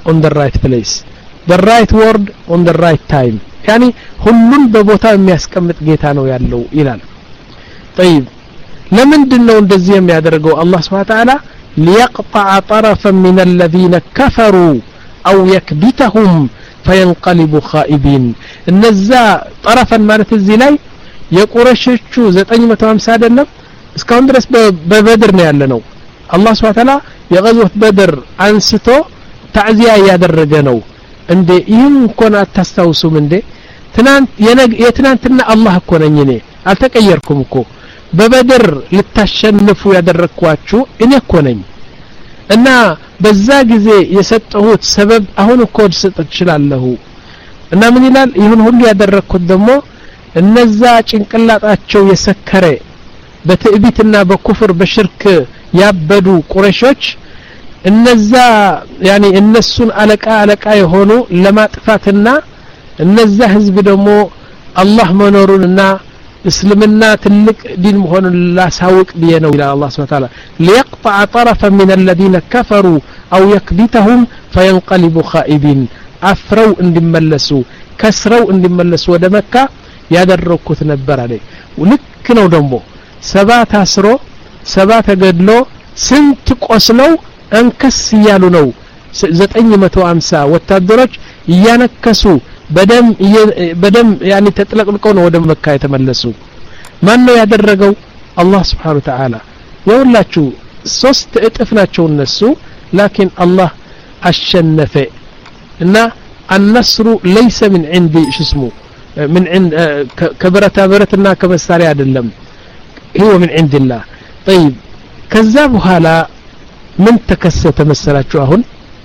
on the right place, the right word on the right time. يعني ሁሉን በቦታው የሚያስቀምጥ ጌታ ነው ያለው ይላል። طيب ለምንድነው እንደዚህ የሚያደርገው አላህ Subhanahu Wa Ta'ala ليقطع طرفا من الذين كفروا أو يكبتهم فينقلبوا خائبين. እነዛ طرفا ማለት እዚህ ላይ የቁረሾቹ ዘጠኝ መቶ ሃምሳ አይደለም እስካሁን ድረስ በበድር ነው ያለነው። አላህ Subhanahu Wa Ta'ala የغزوة በድር አንስቶ ታዕዚያ ያደረገ ነው እንዴ? ይህን እንኳን አታስታውሱም እንዴ? ትናንት የትናንትና አላህ እኮ ነኝ እኔ አልተቀየርኩም እኮ በበድር ልታሸንፉ ያደረኳችሁ እኔ እኮ ነኝ እና በዛ ጊዜ የሰጠሁት ሰበብ አሁን እኮ ልሰጥ እችላለሁ እና ምን ይላል? ይሁን ሁሉ ያደረኩት ደግሞ እነዛ ጭንቅላታቸው የሰከረ በትዕቢትና በኩፍር በሽርክ ያበዱ ቁረሾች እነዛ ያኒ እነሱን አለቃ አለቃ የሆኑ ለማጥፋትና እነዛ ህዝብ ደግሞ አላህ መኖሩንና እስልምና ትልቅ ዲን መሆኑን ላሳውቅ ብዬ ነው ይላል አላህ Subhanahu Wa Ta'ala ليقطع طرفا من الذين كفروا أو يكبتهم فينقلبوا خائبين. አፍረው እንዲመለሱ ከስረው እንዲመለሱ ወደ መካ ያደረኩት ነበር አለ። ልክ ነው ደግሞ ሰባት አስሮ ሰባት ተገድሎ ስንት ቆስለው እንከስ ያሉ ነው ዘጠኝ መቶ ሃምሳ ወታደሮች እያነከሱ በደም በደም ያኒ ተጥለቅልቀው ነው ወደ መካ የተመለሱ። ማን ነው ያደረገው? አላህ Subhanahu Wa Ta'ala። የሁላችሁ ሶስት እጥፍ ናቸው እነሱ ላኪን አላህ አሸነፈ እና النصر ليس من عندي شو اسمه من عند كبرت برتنا كمساري አይደለም هو من عند الله. طيب ከዛ በኋላ ምን ተከሰተ መሰላችሁ? አሁን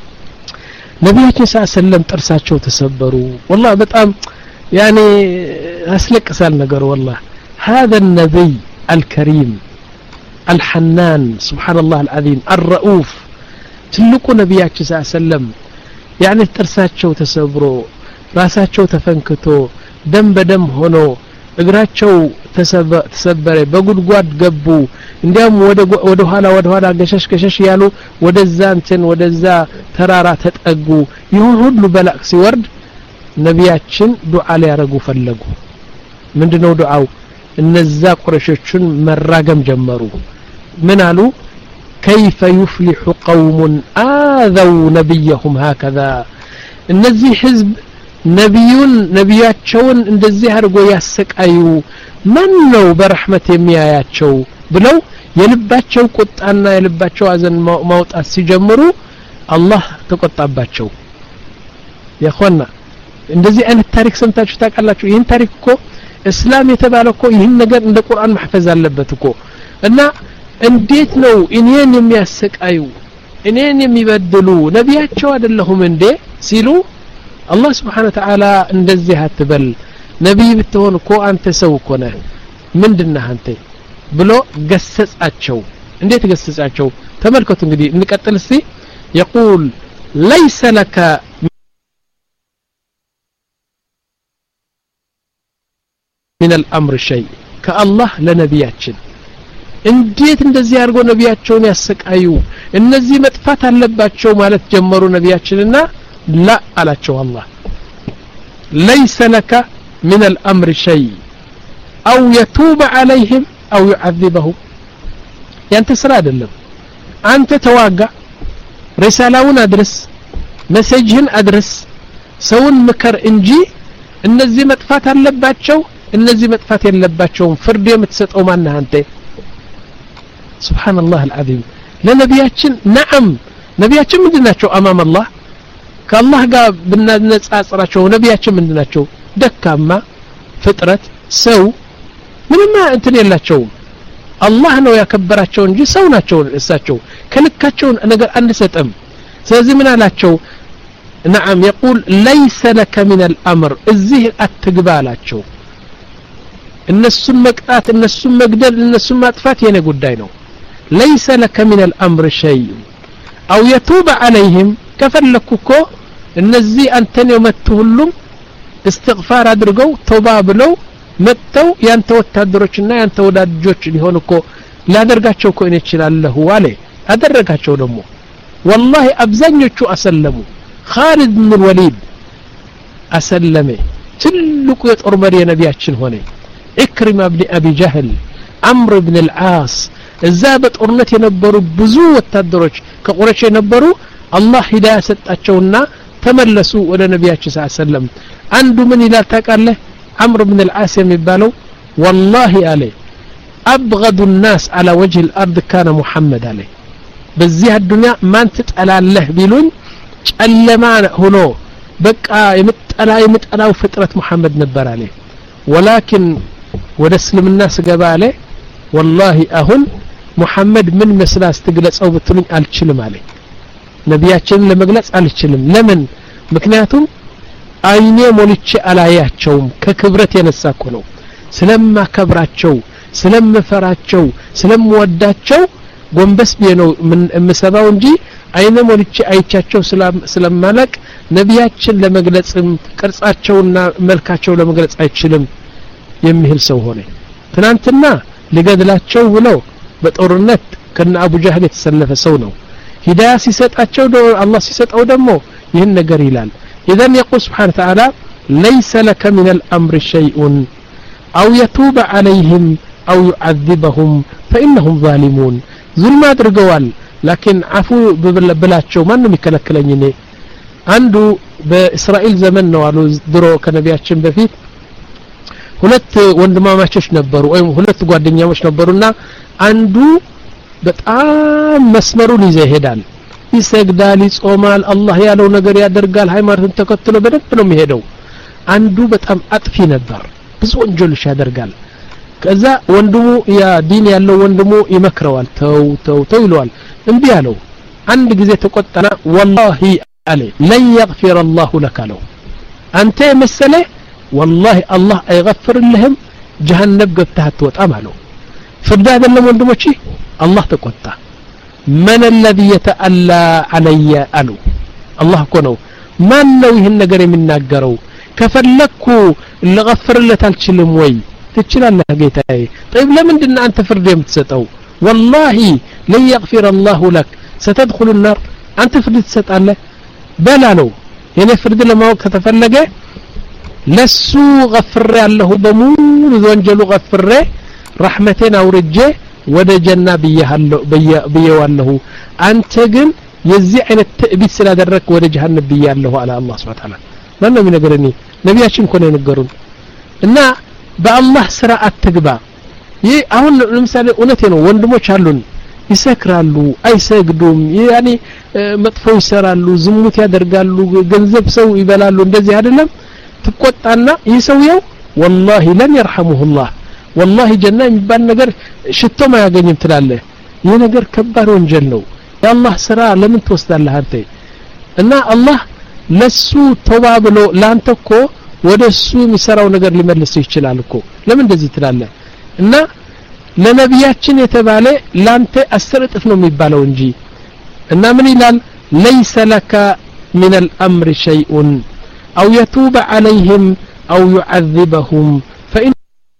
ነብያችን ሰለላሁ ጥርሳቸው ተሰበሩ። والله በጣም ያኔ አስለቅሳል ነገር والله. هذا النبي الكريم الحنان سبحان الله العظيم الرؤوف ትልቁ ነብያችን ሰለላሁ ያኔ ጥርሳቸው ተሰብሮ ራሳቸው ተፈንክቶ ደም በደም ሆኖ እግራቸው ተሰበረ በጉድጓድ ገቡ። እንዲያም ወደ ወደ ኋላ ወደ ኋላ ገሸሽ ገሸሽ ያሉ ወደዛ እንትን ወደዛ ተራራ ተጠጉ። ይሁን ሁሉ በላቅ ሲወርድ ነብያችን ዱዓ ሊያረጉ ፈለጉ። ምንድነው ዱዓው? እነዛ ቁረሾችን መራገም ጀመሩ። ምን አሉ? كيف يفلح قوم آذوا نبيهم هكذا. እነዚህ ህዝብ ነብዩን ነብያቸውን እንደዚህ አድርጎ ያሰቃዩ ማን ነው በረህመት የሚያያቸው ብለው የልባቸው ቁጣና የልባቸው አዘን ማውጣት ሲጀምሩ አላህ ተቆጣባቸው። ያخوانا እንደዚህ አይነት ታሪክ ሰምታችሁ ታውቃላችሁ? ይህን ታሪክ እኮ እስላም የተባለው እኮ ይህን ነገር እንደ ቁርአን ማህፈዝ አለበት እኮ እና እንዴት ነው እኔን የሚያሰቃዩ እኔን የሚበድሉ ነብያቸው አይደለሁም እንዴ ሲሉ አላህ Subhanahu Wa Ta'ala እንደዚህ አትበል ነብይ ብትሆን እኮ አንተ ሰው እኮ ነህ ምንድነህ አንተ ብሎ ገሰጻቸው። እንዴት ገሰጻቸው? ተመልከቱ እንግዲህ እንቀጥል እስቲ يقول ليس لك من الامر شيء كالله لنبياتችን እንዴት እንደዚህ አድርጎ ነብያቸውን ያሰቃዩ እነዚህ መጥፋት አለባቸው ማለት ጀመሩ ነብያችንና لا አላቸው አላህ ليس لك من الامر شيء او يتوب عليهم او يعذبهم. ያንተ ስራ አይደለም አንተ ተዋጋ ሪሳላውን አድርስ መሰጅህን አድርስ ሰውን ምከር እንጂ እነዚህ መጥፋት አለባቸው እነዚህ መጥፋት የለባቸውም ፍርድ የምትሰጠው ማን ነህ አንተ? سبحان الله العظيم. ለነብያችን نعم ነብያችን ምንድናቸው አማም አላህ ከአላህ ጋር ብናነጻጽራቸው ነብያችን ምንድናቸው? ደካማ ፍጥረት ሰው ምንም እንትን የላቸውም። አላህ ነው ያከበራቸው እንጂ ሰው ናቸው እሳቸው ከልካቸው ነገር አንሰጥም። ስለዚህ ምን አላቸው? نعم يقول ليس لك من الامر እዚህ አትግባ አላቸው። እነሱን መቅጣት እነሱን መግደል እነሱን ማጥፋት የኔ ጉዳይ ነው። ليس لك من الامر شيء او يتوب عليهم ከፈለኩኮ እነዚህ አንተን የመቱ ሁሉም استغفار አድርገው ተውባ ብለው መተው ያንተ ወታደሮችና ያንተ ወዳጆች ሊሆንኮ ላደርጋቸው እኮ እኔ እችላለሁ አለ። አደረጋቸው ደግሞ والله አብዛኞቹ አሰለሙ خالد بن الوليد أسلمه تلك يطور مريا نبياتشن هوني إكرم بن أبي جهل عمرو بن العاص الزابط أرنت ينبروا بزو التدرج كقرش ينبروا الله هداية ستأتشونا تملسوا ولا نبياتش صلى الله عليه وسلم عنده من إلى تقال له عمرو بن العاص يمبالو والله عليه أبغض الناس على وجه الأرض كان محمد عليه بزيها الدنيا ما انت تقال الله بيلون ألما هنو بقى يمتقنا يمتقنا وفترة محمد نبر عليه ولكن ودسلم الناس قبا عليه والله أهن محمد من مسلا استقلص أو بتلين ألتشلم عليه نبياتشن لمقلص ألتشلم لمن مكنياتهم አይኔ ሞልቼ አላያቸውም ከክብረት የነሳኩ ነው ስለማ ከብራቸው ስለምፈራቸው ስለምወዳቸው ጎንበስ ቢነው ምሰባው እንጂ አይኔ ሞልቼ አይቻቸው ስለማለቅ ነቢያችን ለመግለጽም ቅርጻቸውና መልካቸው ለመግለጽ አይችልም የሚል ሰው ሆነ ትናንትና ሊገድላቸው ብሎ በጦርነት ከነ አቡ ጃህል የተሰለፈ ሰው ነው ሂዳያ ሲሰጣቸው አላህ ሲሰጣው ደግሞ ይህን ነገር ይላል إذن يقول سبحانه وتعالى ليس لك من الأمر شيء أو يتوب عليهم أو يعذبهم فإنهم ظالمون ظلم أدرقوال لكن عفو بلاتشو ما أنهم يكلكلنيني عنده بإسرائيل زمن نوالو درو كنبياتشن بفيت ሁለት ወንድማማቾች ነበሩ ወይ ሁለት ጓደኛሞች ነበሩና አንዱ በጣም መስመሩን ይዘሄዳል ይሰግዳል ይጾማል አላህ ያለው ነገር ያደርጋል ሃይማኖትን ተከትሎ በደንብ ነው የሚሄደው አንዱ በጣም አጥፊ ነበር ብዙ ወንጀሎች ያደርጋል ከዛ ወንድሙ ያ ዲን ያለው ወንድሙ ይመክረዋል ተው ተው ተው ይለዋል እንቢ ያለው አንድ ጊዜ ተቆጣና والله አለ لن يغفر الله لك له አንተ መሰለ والله الله አይغفርልህም جهنم ገብተህ አትወጣም አለው ፍርድ አይደለም ወንድሞቼ አላህ ተቆጣ من الذي يتألى علي ألو الله كنو من لو يهن نقر من ناقروا كفلكو اللي غفر الله تالشلم وي تتشل الله قيتاي طيب لمن دنا أنت فردين تستو والله لن يغفر الله لك ستدخل النار أنت فرد تستو الله بلا لو يعني فرد لما وقت تفلقه لسو غفر الله بمول ذنجلو غفر رحمتين أو رجه ወደ ጀና በየሃለው በየዋለሁ አንተ ግን የዚህ አይነት ትዕቢት ስላደረክ ወደ ጀሃነም በያለሁ አለ አላህ Subhanahu Wa Ta'ala ማን ነው የሚነግረኝ ነብያችን ኮነ የነገሩን እና በአላህ ስራ አትግባ ይሄ አሁን ለምሳሌ እውነቴ ነው ወንድሞች አሉን ይሰክራሉ አይሰግዱም ያኒ መጥፎ ይሰራሉ ዝሙት ያደርጋሉ ገንዘብ ሰው ይበላሉ እንደዚህ አይደለም ትቆጣና ይሰውየው والله لن يرحمه الله والله جنة የሚባል ነገር ሽቶ ማያገኝም ትላለህ ይሄ ነገር ከባድ ወንጀል ነው ያላህ ስራ ለምን ትወስዳለህ አንተ እና አላህ ለሱ ተውባ ብሎ ላንተኮ ወደሱ የሚሰራው ነገር ሊመልስ ይችላል እኮ ለምን እንደዚህ ትላለህ እና ለነብያችን የተባለ ላንተ አስር እጥፍ ነው የሚባለው እንጂ እና ምን ይላል ليس لك من الامر شيء او يتوب عليهم او يعذبهم فإن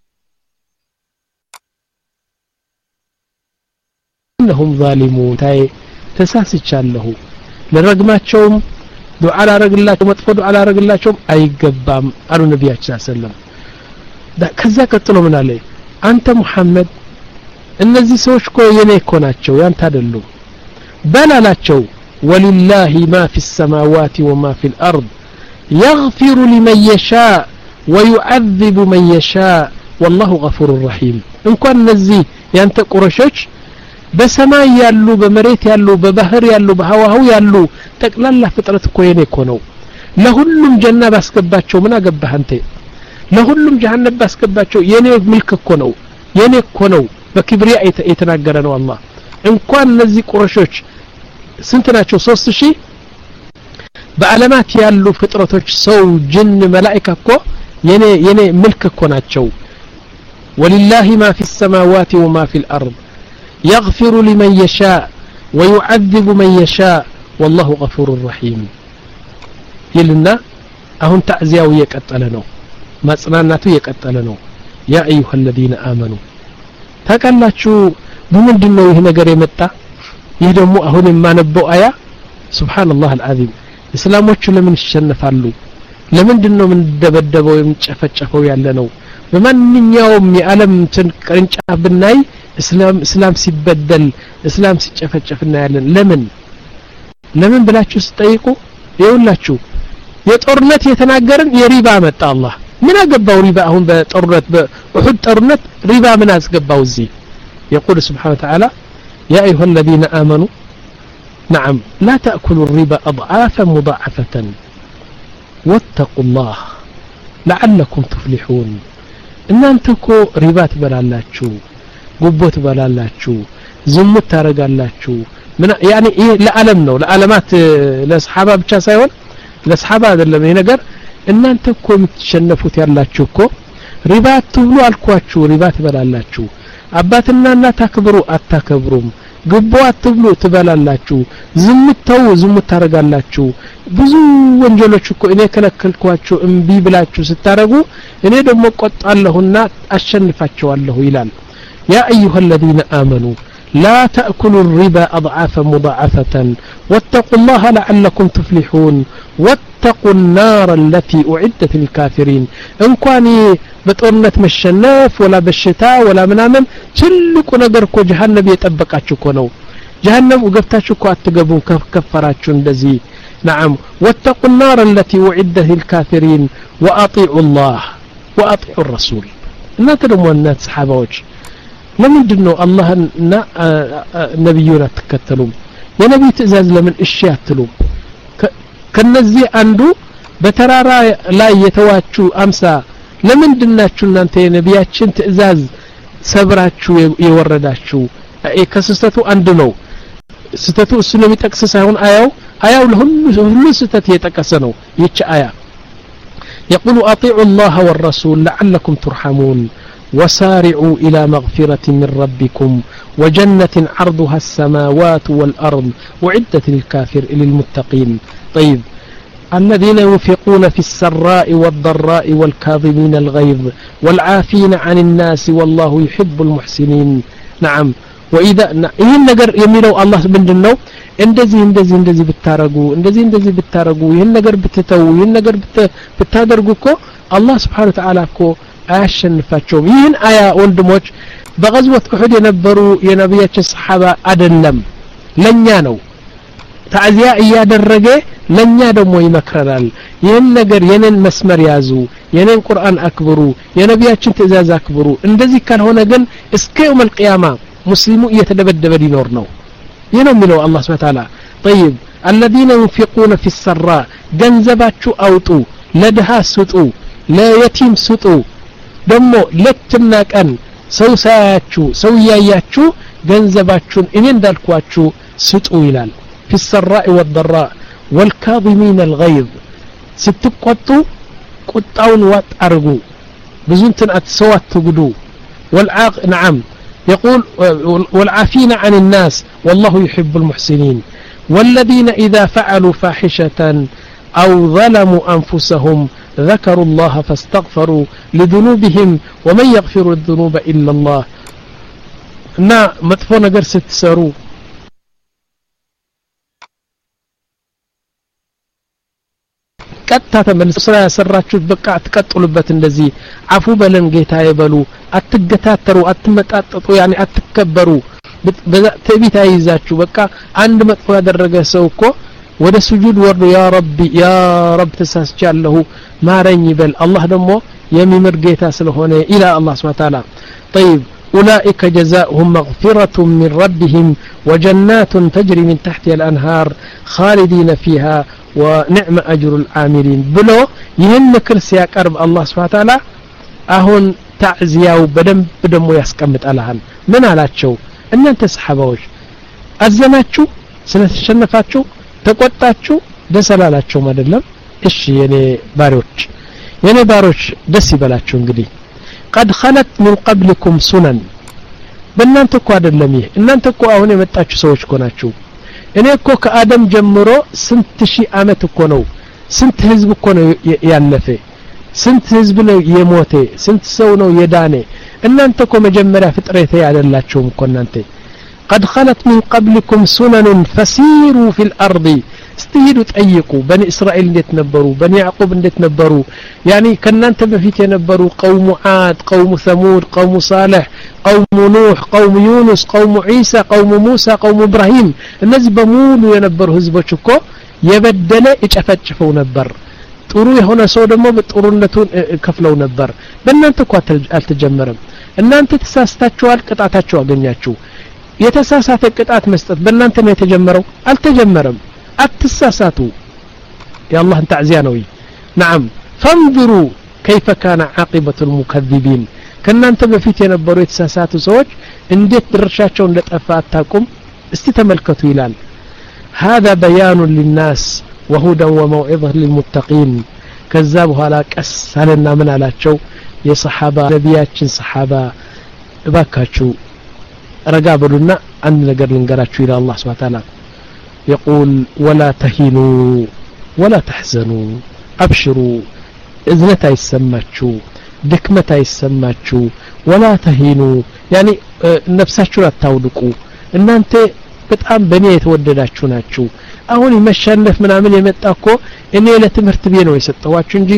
انهم ظالمون تاي ተሳስቻለሁ ለረግማቸውም ዱዓ አላረግላቸው መጥፎ ዱዓ አላረግላቸው አይገባም አሉ ነብያችን ሰለላሁ ከዛ ቀጥሎ ምን አለ አንተ ሙሐመድ እነዚህ ሰዎች እኮ የኔ እኮ ናቸው ያንተ አይደሉም በላላቸው ولله ما في السماوات وما في الأرض يغفر لمن يشاء ويعذب من يشاء والله غفور رحيم إن كان نزي ያንተ ቁረሾች በሰማይ ያሉ በመሬት ያሉ በባህር ያሉ በህዋው ያሉ ጠቅላላ ፍጥረት እኮ የኔ እኮ ነው ለሁሉም ጀና ባስገባቸው ምን አገባህ አንተ ለሁሉም ጀሃነም ባስገባቸው የኔ ምልክ እኮ ነው የኔ እኮ ነው በክብሪያ የተናገረ ነው አላህ እንኳን እነዚህ ቁረሾች ስንት ናቸው ሶስት ሺህ በአለማት ያሉ ፍጥረቶች ሰው ጅን መላእክት እኮ የኔ የኔ ምልክ እኮ ናቸው ولله ما في السماوات وما في الأرض يغفر لمن يشاء ويعذب من يشاء والله غفور رحيم يلنا أهون تعزياو يقتلنو مصناناتو يقتلنو يا أيها الذين آمنوا ታቃላችሁ በምንድነው ይሄ ነገር የመጣ ይሄ ደግሞ አሁን የማነበው አያ ሱብሃንአላህ አልዓዚም እስላሞቹ ለምን ይሸነፋሉ ለምንድነው ምን ደበደበው የሚጨፈጨፈው ያለ ነው በማንኛውም የዓለም ቅርንጫፍ ብናይ እስላም እስላም ሲበደል እስላም ሲጨፈጨፍና ያለን ለምን ለምን ብላችሁ ስጠይቁ ይውላችሁ የጦርነት የተናገረን የሪባ መጣ አላህ ምን አገባው ሪባ አሁን በጦርነት በኡሁድ ጦርነት ሪባ ምን አስገባው እዚህ يقول سبحانه وتعالى يا أيها الذين آمنوا نعم لا تأكلوا الربا أضعافا مضاعفة واتقوا الله لعلكم تفلحون إن أنتكو ربات بلالاتشو قبوت بلالاتشو زمت تارقالاتشو من يعني إيه لعلم نو لعلمات لأصحابها بشا سايون لأصحابها هذا اللي ينقر إن أنتكو متشنفوت يالاتشو كو ربات تبلو الكواتشو ربات بلالاتشو አባትና እናት አክብሩ አታከብሩም ግቦ አትብሉ ትበላላችሁ ዝምተው ዝምት ታረጋላችሁ ብዙ ወንጀሎች እኮ እኔ ከለከልኳችሁ እምቢ ብላችሁ ስታረጉ እኔ ደግሞ ቆጣለሁና አሸንፋቸዋለሁ ይላል ያ ايها الذين امنوا لا تاكلوا الربا اضعافا مضاعفه واتقوا الله لعلكم تفلحون واتقوا النار التي اعدت للكافرين ان كان بطورነት መሸነፍ ولا በሽታ ولا ምናምን ትልቁ ነገር እኮ ጀሃነም የጠበቃችሁ እኮ ነው ጀሃነም ወገብታችሁ እኮ አትገቡ ከፈራችሁ እንደዚህ نعم واتقوا النار التي اعدت للكافرين واطيعوا الله واطيعوا الرسول እናንተ ደግሞ እናት ሰሃባዎች ለምንድነው አላህና ነብዩን አትከተሉም የነብዩ ትእዛዝ ለምን እሺ አትሉም ከነዚህ አንዱ በተራራ ላይ የተዋቹ አምሳ ለምንድናችሁ እናንተ የነብያችን ትእዛዝ ሰብራችሁ የወረዳችሁ ከስተቱ አንድ ነው ስተቱ እሱ ነው የሚጠቅስ ሳይሆን አያው አያው ለሁሉ ሁሉ ስተት የተጠቀሰ ነው ይቺ አያ يقول اطيعوا الله والرسول لعلكم ترحمون وسارعوا إلى مغفرة من ربكم وجنة عرضها السماوات والأرض وعدة للكافر للمتقين طيب الذين ينفقون في السراء والضراء والكاظمين الغيظ والعافين عن الناس والله يحب المحسنين نعم وإذا ይህን ነገር የሚለው አላህ ምንድነው እንደዚህ እንደዚህ እንደዚህ ብታረጉ እንደዚህ እንደዚህ ብታረጉ ይህን ነገር ብትተው ይህን ነገር ብታደርጉ እኮ አላህ Subhanahu Wa Ta'ala እኮ አያሸንፋቸውም ይህን አያ ወንድሞች በغزوة أحد የነበሩ የነብያችን ሰሃባ አይደለም ለኛ ነው ታዚያ እያደረገ ለኛ ደግሞ ይመክረናል ይህን ነገር የነን መስመር ያዙ የነን ቁርአን አክብሩ የነብያችን ትእዛዝ አክብሩ እንደዚህ ካልሆነ ግን እስከ يوم القيامة ሙስሊሙ እየተደበደበ ሊኖር ነው ይሄ ነው የሚለው አላህ Subhanahu Wa Ta'ala طيب الذين ينفقون في السراء ገንዘባችሁ አውጡ ለድሃ ስጡ ለየቲም ስጡ ደሞ ለትና ቀን ሰው ሳያችሁ ሰው ያያችሁ ገንዘባችሁን እኔ እንዳልኳችሁ ስጡ ይላል في السراء والضراء والكاظمين الغيظ ስትቆጡ ቁጣውን ዋጥ አርጉ ብዙንትን አትሰዋት ትጉዱ والعاق نعم يقول والعافين عن الناس والله يحب المحسنين والذين إذا فعلوا فاحشة أو ظلموا أنفسهم ذكروا الله فاستغفروا لذنوبهم ومن يغفر الذنوب إلا الله نا مطفو ነገር ስትሰሩ ቀጥታ ተመልሶ ስራ ያሰራችሁት በቃ አትቀጥሉበት እንደዚህ አፉ በለን ጌታ ይበሉ አትገታተሩ አትመጣጣጡ ያኒ አትከበሩ በትዕቢት አይዛችሁ በቃ አንድ መጥፎ ያደረገ ሰው እኮ ወደ ስጁድ ወርዶ ያ ረቢ ያ ረብ ተሳስቻለሁ ማረኝ ይበል አላህ ደግሞ የሚምር ጌታ ስለሆነ ኢላ አላህ Subhanahu Wa Ta'ala طيب أولئك جزاؤهم مغفرة من ربهم وجنات تجري من تحتها الأنهار خالدين فيها ونعم أجر العاملين بلو يهن كرس يقرب الله سبحانه وتعالى أهون تعزياو بدم بدمو يسقمط علىهن من አላቸው እናንተ ሰሃባዎች አዘናችሁ ስለተሸነፋችሁ ተቆጣችሁ ደስ አላላችሁም አይደለም እሺ የኔ ባሮች የኔ ባሮች ደስ ይበላችሁ እንግዲህ قد خلت من قبلكم سنن በእናንተ እኮ አይደለም ይሄ እናንተ እኮ አሁን የመጣችሁ ሰዎች እኮ ናችሁ እኔ እኮ ከአደም ጀምሮ ስንት ሺህ አመት እኮ ነው ስንት ህዝብ እኮ ነው ያለፈ ስንት ህዝብ ነው የሞተ ስንት ሰው ነው የዳነ እናንተ እኮ መጀመሪያ ፍጥረቴ አይደላችሁም እኮ እናንተ قد خلت من قبلكم سنن فسيروا في الأرض استهيدوا ጠይቁ በኒ እስራኤል እንዴት ነበሩ በኒ ያዕቆብ እንዴት ነበሩ ያኒ ከናንተ በፊት የነበሩ ቀውሙ ዓድ ቀውሙ ሰሙድ ቀውሙ ሳልህ ቀውሙ ኑህ ቀውሙ ዩኑስ ቀውሙ ዒሳ ቀውሙ ሙሳ ቀውሙ ኢብራሂም እነዚህ በሙሉ የነበሩ ህዝቦች እኮ የበደለ እጨፈጭፈው ነበር ጥሩ የሆነ ሰው ደግሞ በጥሩነቱን ከፍለው ነበር በእናንተ እኮ አልተጀመረም እናንተ ተሳስታችኋል ቅጣታችሁ አገኛችሁ የተሳሳተ ቅጣት መስጠት በእናንተ ነው የተጀመረው አልተጀመረም አትሳሳቱ የአላህን ተዕዚያ ነው نعم فانظروا كيف كان عاقبة المكذبين ከናንተ በፊት የነበሩ የተሳሳቱ ሰዎች እንዴት ድርሻቸው እንደጠፋ አታውቁም እስቲ ተመልከቱ ይላል هذا بيان للناس وهدى وموعظة للمتقين ከዛ በኋላ ቀስ አለና ምን አላቸው የሰሃባ ነቢያችን ሰሃባ እባካችሁ ረጋ በሉና አንድ ነገር ልንገራችሁ ይላል አላህ Subhanahu Wa Ta'ala يقول ولا تهينوا ولا تحزنوا ابشروا اذنت አይሰማችሁ ድክመት አይሰማችሁ ولا تهينوا يعني ነፍሳችሁን አታውድቁ እናንተ በጣም በኔ የተወደዳችሁ ናችሁ አሁን ይመሻለፍ ምናምን የመጣኮ እኔ ለትምህርት ቤት ነው የሰጠዋችሁ እንጂ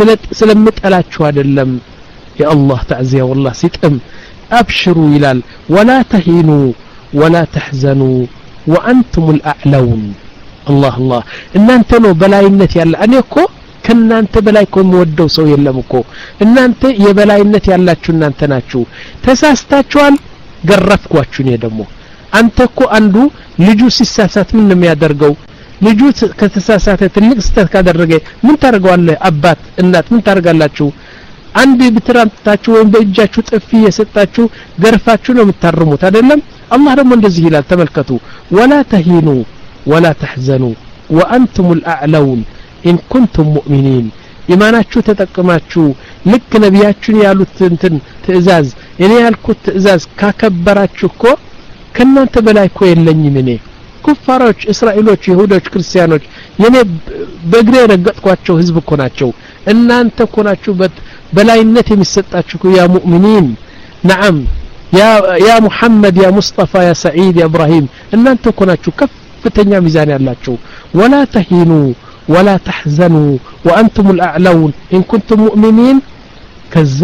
ስለምጠላችሁ አይደለም የአላህ ተዕዚያ والله ሲጥም ابشروا ይላል ولا تهينوا ولا تحزنوا وانتم الاعلون الله الله እናንተ ነው በላይነት ያለ እኔ እኮ ከናንተ በላይ እኮ የምወደው ሰው የለም እኮ እናንተ የበላይነት ያላችሁ እናንተ ናችሁ ተሳስታችኋል ገረፍኳችሁ እኔ ደግሞ አንተ እኮ አንዱ ልጁ ሲሳሳት ምን ነው የሚያደርገው ልጁ ከተሳሳተ ትልቅ ስህተት ካደረገ ምን ታደርጋለህ አባት እናት ምን ታደርጋላችሁ አንድ ብትራምታችሁ ወይም በእጃችሁ ጥፊ የሰጣችሁ ገርፋችሁ ነው የምታርሙት አይደለም አላህ ደግሞ እንደዚህ ይላል ተመልከቱ ولا تهينوا ولا تحزنوا وانتم الاعلون ان كنتم مؤمنين ኢማናችሁ ተጠቅማችሁ ልክ ነቢያችን ያሉት እንትን ትእዛዝ እኔ ያልኩት ትእዛዝ ካከበራችሁ እኮ ከናንተ በላይ እኮ የለኝም እኔ ኩፋሮች እስራኤሎች ይሁዶች ክርስቲያኖች የኔ በእግሬ ረገጥኳቸው ህዝብ እኮ ናቸው እናንተ እኮ ናችሁ በላይነት የሚሰጣችሁ ያ ሙእሚኒን نعم يا يا محمد يا مصطفى يا سعيد يا ابراهيم እናንተ እኮ ናችሁ ከፍተኛ ሚዛን ያላችሁ ولا تهينوا ولا تحزنوا وانتم الاعلون ان كنتم مؤمنين ከዛ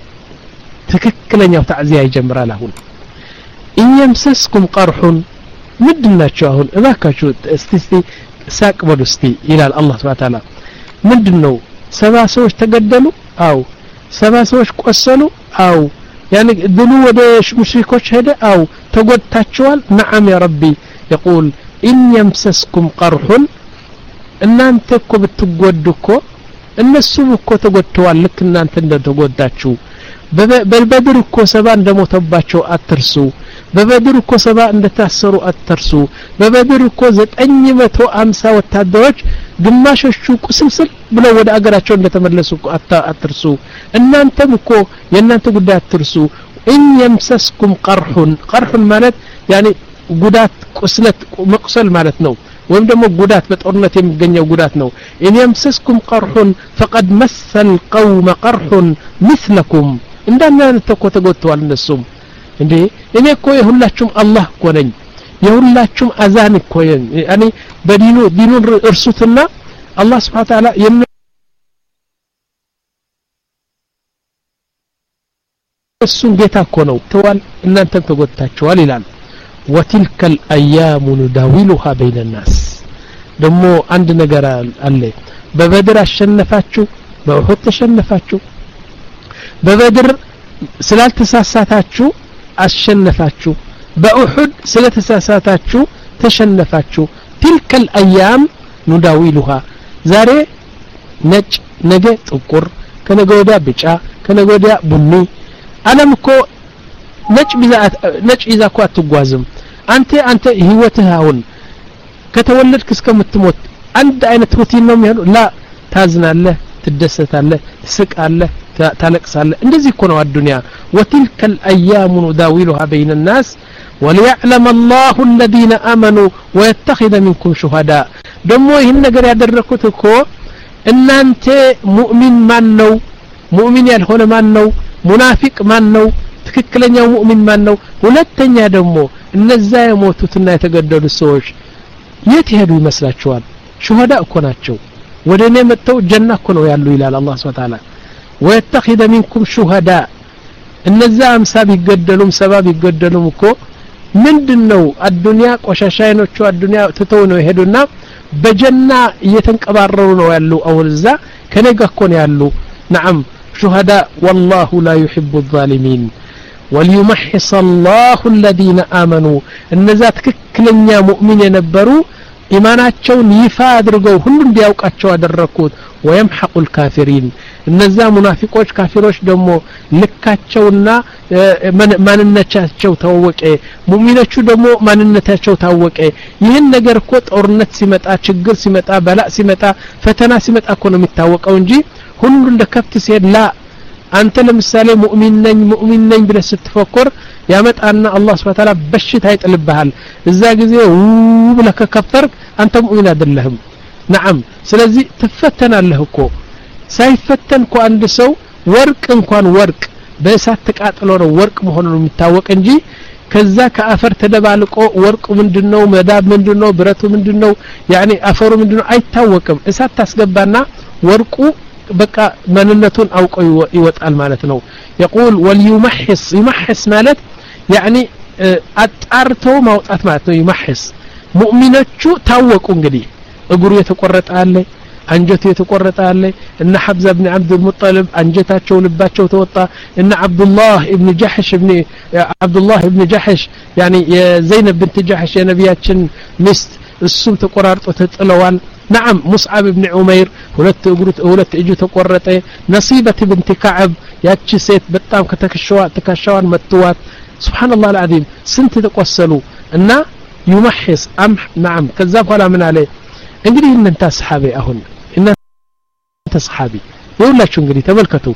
ትክክለኛው ተዕዚያ ይጀምራል አሁን إن يمسسكم قرح ምንድነው አሁን እባካችሁ እስቲ እስቲ ሳቅ በሉ እስቲ ይላል አላህ Subhanahu Wa Ta'ala ምንድነው ሰባ ሰዎች ተገደሉ አው ሰባ ሰዎች ቆሰሉ አው يعني ድሉ ወደ ሙሽሪኮች ሄደ አው ተጎድታቸዋል نعم يا ربي يقول إن يمسسكم قرح እናንተ እኮ ብትጎዱ እኮ እነሱም እኮ ተጎድተዋል ልክ እናንተ እንደተጎዳችሁ በበድር እኮ ሰባ እንደሞተባቸው አትርሱ በበድር እኮ ሰባ እንደታሰሩ አትርሱ በበድር እኮ ዘጠኝ መቶ ሃምሳ ወታደሮች ግማሾቹ ቁስልስል ብለው ወደ አገራቸው እንደተመለሱ አትርሱ እናንተም እኮ የእናንተ ጉዳይ አትርሱ إن يمسسكم قرح قرح ማለት يعني ጉዳት ቁስለት መቁሰል ማለት ነው ወይም ደግሞ ጉዳት በጦርነት የሚገኘው ጉዳት ነው إن يمسسكم قرح فقد مس القوم قرح مثلكم እንደናንተ ተኮ ተጎድተዋል እነሱም እንዴ እኔ እኮ የሁላችሁም አላህ እኮ ነኝ የሁላችሁም አዛን እኮ ያኒ በዲኑ ዲኑን እርሱትና አላህ Subhanahu Wa Ta'ala የእሱን ጌታ እኮ ነው ተዋል እናንተም ተጎድታችኋል ይላል وتلك الايام نداولها بين الناس ደሞ አንድ ነገር አለ በበድር አሸነፋችሁ በኡሁድ ተሸነፋችሁ በበድር ስላልተሳሳታችሁ አሸነፋችሁ በኡሁድ ስለተሳሳታችሁ ተሸነፋችሁ تلك الايام نداولها ዛሬ ነጭ ነገ ጥቁር ከነገ ወዲያ ቢጫ ከነገ ወዲያ ቡኒ ዓለም እኮ ነጭ ቢዛት ነጭ ይዛ እኮ አትጓዝም አንተ አንተ ህይወትህ አሁን ከተወለድክ እስከምትሞት አንድ አይነት ሩቲን ነው የሚሆነው ላ ታዝናለህ ትደሰታለህ ትስቃለህ ታለቅሳለህ እንደዚህ እኮ ነው አዱንያ وتلك الايام نداولها بين الناس وليعلم الله الذين امنوا ويتخذ منكم شهداء ደሞ ይሄን ነገር ያደረኩት እኮ እናንተ ሙእሚን ማን ነው ሙእሚን ያልሆነ ማን ነው ሙናፊቅ ማን ነው ትክክለኛው ሙእሚን ማን ነው ሁለተኛ ደግሞ እነዛ የሞቱትና የተገደሉ ሰዎች የት ሄዱ ይመስላችኋል ሹሃዳ እኮ ናቸው ወደኔ መተው ጀና እኮ ነው ያሉ ይላል አላህ Subhanahu Wa Ta'ala ወይተኺደ ሚንኩም ሹሃዳ እነዛ አምሳ ቢገደሉም ሰባ ቢገደሉም እኮ ምንድነው አዱንያ ቆሻሻይኖቹ አዱንያ ተተው ነው ይሄዱና በጀና እየተንቀባረሩ ነው ያሉ አውልዛ ከነጋ እኮ ነው ያሉ نعم شهداء والله لا يحب الظالمين وليمحص الله الذين آمنوا እነዛ ትክክለኛ ሙእሚን የነበሩ ኢማናቸውን ይፋ አድርገው ሁሉም ቢያውቃቸው አደረኩት ويمحق الكافرين እነዛ ሙናፊቆች ካፊሮች ደግሞ ልካቸውና ማንነታቸው ታወቀ ሙእሚኖቹ ደግሞ ማንነታቸው ታወቀ ይህን ነገር እኮ ጦርነት ሲመጣ ችግር ሲመጣ በላእ ሲመጣ ፈተና ሲመጣ እኮ ነው የሚታወቀው እንጂ ሁሉ እንደከፍት ሲሄድ ላ አንተ ለምሳሌ ሙእሚን ነኝ ሙእሚን ነኝ ብለህ ስትፈክር ያመጣና አላህ Subhanahu Wa Ta'ala በሽታ ይጥልብሃል እዛ ጊዜ ብለህ ከከፈርክ አንተ ሙእሚን አይደለህም نعم ስለዚህ ትፈተናለህ እኮ ሳይፈተን እኮ አንድ ሰው ወርቅ እንኳን ወርቅ በእሳት ተቃጥሎ ነው ወርቅ መሆኑን የሚታወቅ እንጂ ከዛ ከአፈር ተደባልቆ ወርቁ ምንድነው መዳብ ምንድነው ብረቱ ምንድነው ያኒ አፈሩ ምንድነው አይታወቅም እሳት ታስገባና ወርቁ በቃ ማንነቱን አውቆ ይወጣል ማለት ነው يقول وليمحص يمحص ማለት يعني አጣርቶ ማውጣት ማለት ነው ይمحص ሙእሚኖቹ ታወቁ እንግዲህ እግሩ የተቆረጠ አለ አንጀቱ የተቆረጠ አለ እና ሐብዛ ኢብኑ አብዱል ሙጠሊብ አንጀታቸው ልባቸው ተወጣ እና አብዱላህ ኢብኑ ጀህሽ ኢብኑ አብዱላህ ኢብኑ ጀህሽ يعني የዘይነብ binti ጀህሽ የነቢያችን ሚስት እሱም ተቆራርጦ ተጥለዋል نعم مصعب بن عمير ሁለት እግሩ ሁለት እጁ ተቆረጠ نصيبة بنت كعب ያቺ ሴት በጣም ከተከሸዋ ተከሻዋን መጥቷት سبحان الله العظيم ስንት ተቆሰሉ እና يمحص ام نعم ከዛ በኋላ ምን አለ እንግዲህ እናንተ አስሐቢ አሁን እናንተ አስሐቢ ይውላችሁ እንግዲህ ተመልከቱ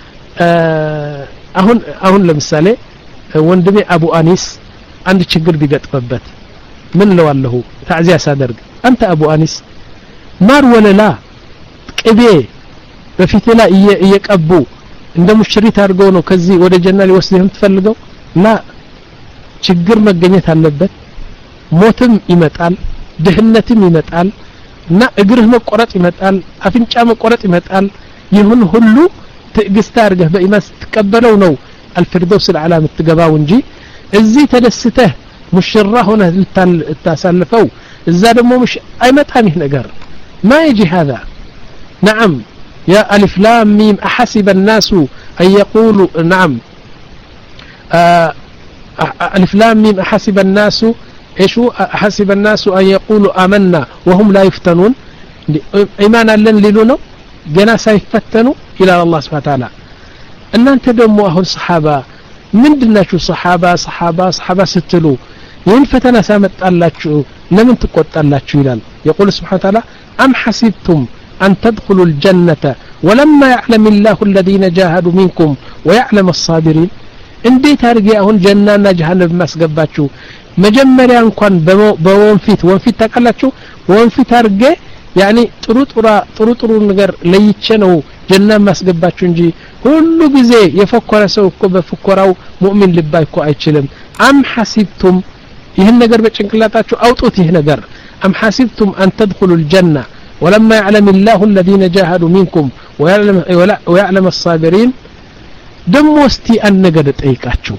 አሁን አሁን ለምሳሌ ወንድሜ አቡ አኒስ አንድ ችግር ቢገጥመበት ምን ለዋለሁ ታዕዚያ ሳደርግ አንተ አቡ አኒስ ማር ወለላ ቅቤ በፊት ላይ እየቀቡ እንደ ሙሽሪት አድርገው ነው ከዚህ ወደ ጀና ሊወስደህም ትፈልገው ላ ችግር መገኘት አለበት ሞትም ይመጣል ድህነትም ይመጣል እና እግርህ መቆረጥ ይመጣል አፍንጫ መቆረጥ ይመጣል ይሁን ሁሉ ትዕግስት አድርገህ በኢማን ስትቀበለው ነው አልፊርደውስ አልዓላ የምትገባው እንጂ እዚህ ተደስተህ ሙሽራ ሆነህ ልታሳልፈው እዛ ደግሞ مش አይመጣም ይህ ነገር ما يجي هذا نعم يا ألف لام ميم أحسب الناس أن يقولوا نعم آه ألف لام ميم أحسب الناس إيشو أحسب الناس أن يقولوا آمنا وهم لا يفتنون إيمانا لن للونو جنا سيفتنوا إلى الله سبحانه وتعالى أن أنت دموا أهل صحابة من دناشو صحابة صحابة صحابة ستلو ينفتنا سامت الله شو لمن تقوت الله شو يقول سبحانه وتعالى أم حسبتم أن تدخلوا الجنة ولما يعلم الله الذين جاهدوا منكم ويعلم الصابرين اندي تارجي أهون جنة جهنم ما سقباتشو مجمريا እንኳን በወንፊት ወንፊት ታቀላችሁ ወንፊት አርገ يعني ጥሩ ጥሩ ጥሩ ጥሩ ነገር ለይቼ ነው ጀና ማስገባችሁ እንጂ ሁሉ ጊዜ የፈከረ ሰው እኮ በፍከራው ሙእሚን ልባይ እኮ አይችልም አም ሐሲብቱም ይሄን ነገር በጭንቅላታችሁ አውጡት ይሄ ነገር አም ሐሲብቱም አን تدخلوا الجنة ولما يعلم الله الذين جاهدوا منكم ويعلم ويعلم الصابرين ደሞ እስቲ አንድ ነገር ጠይቃችሁ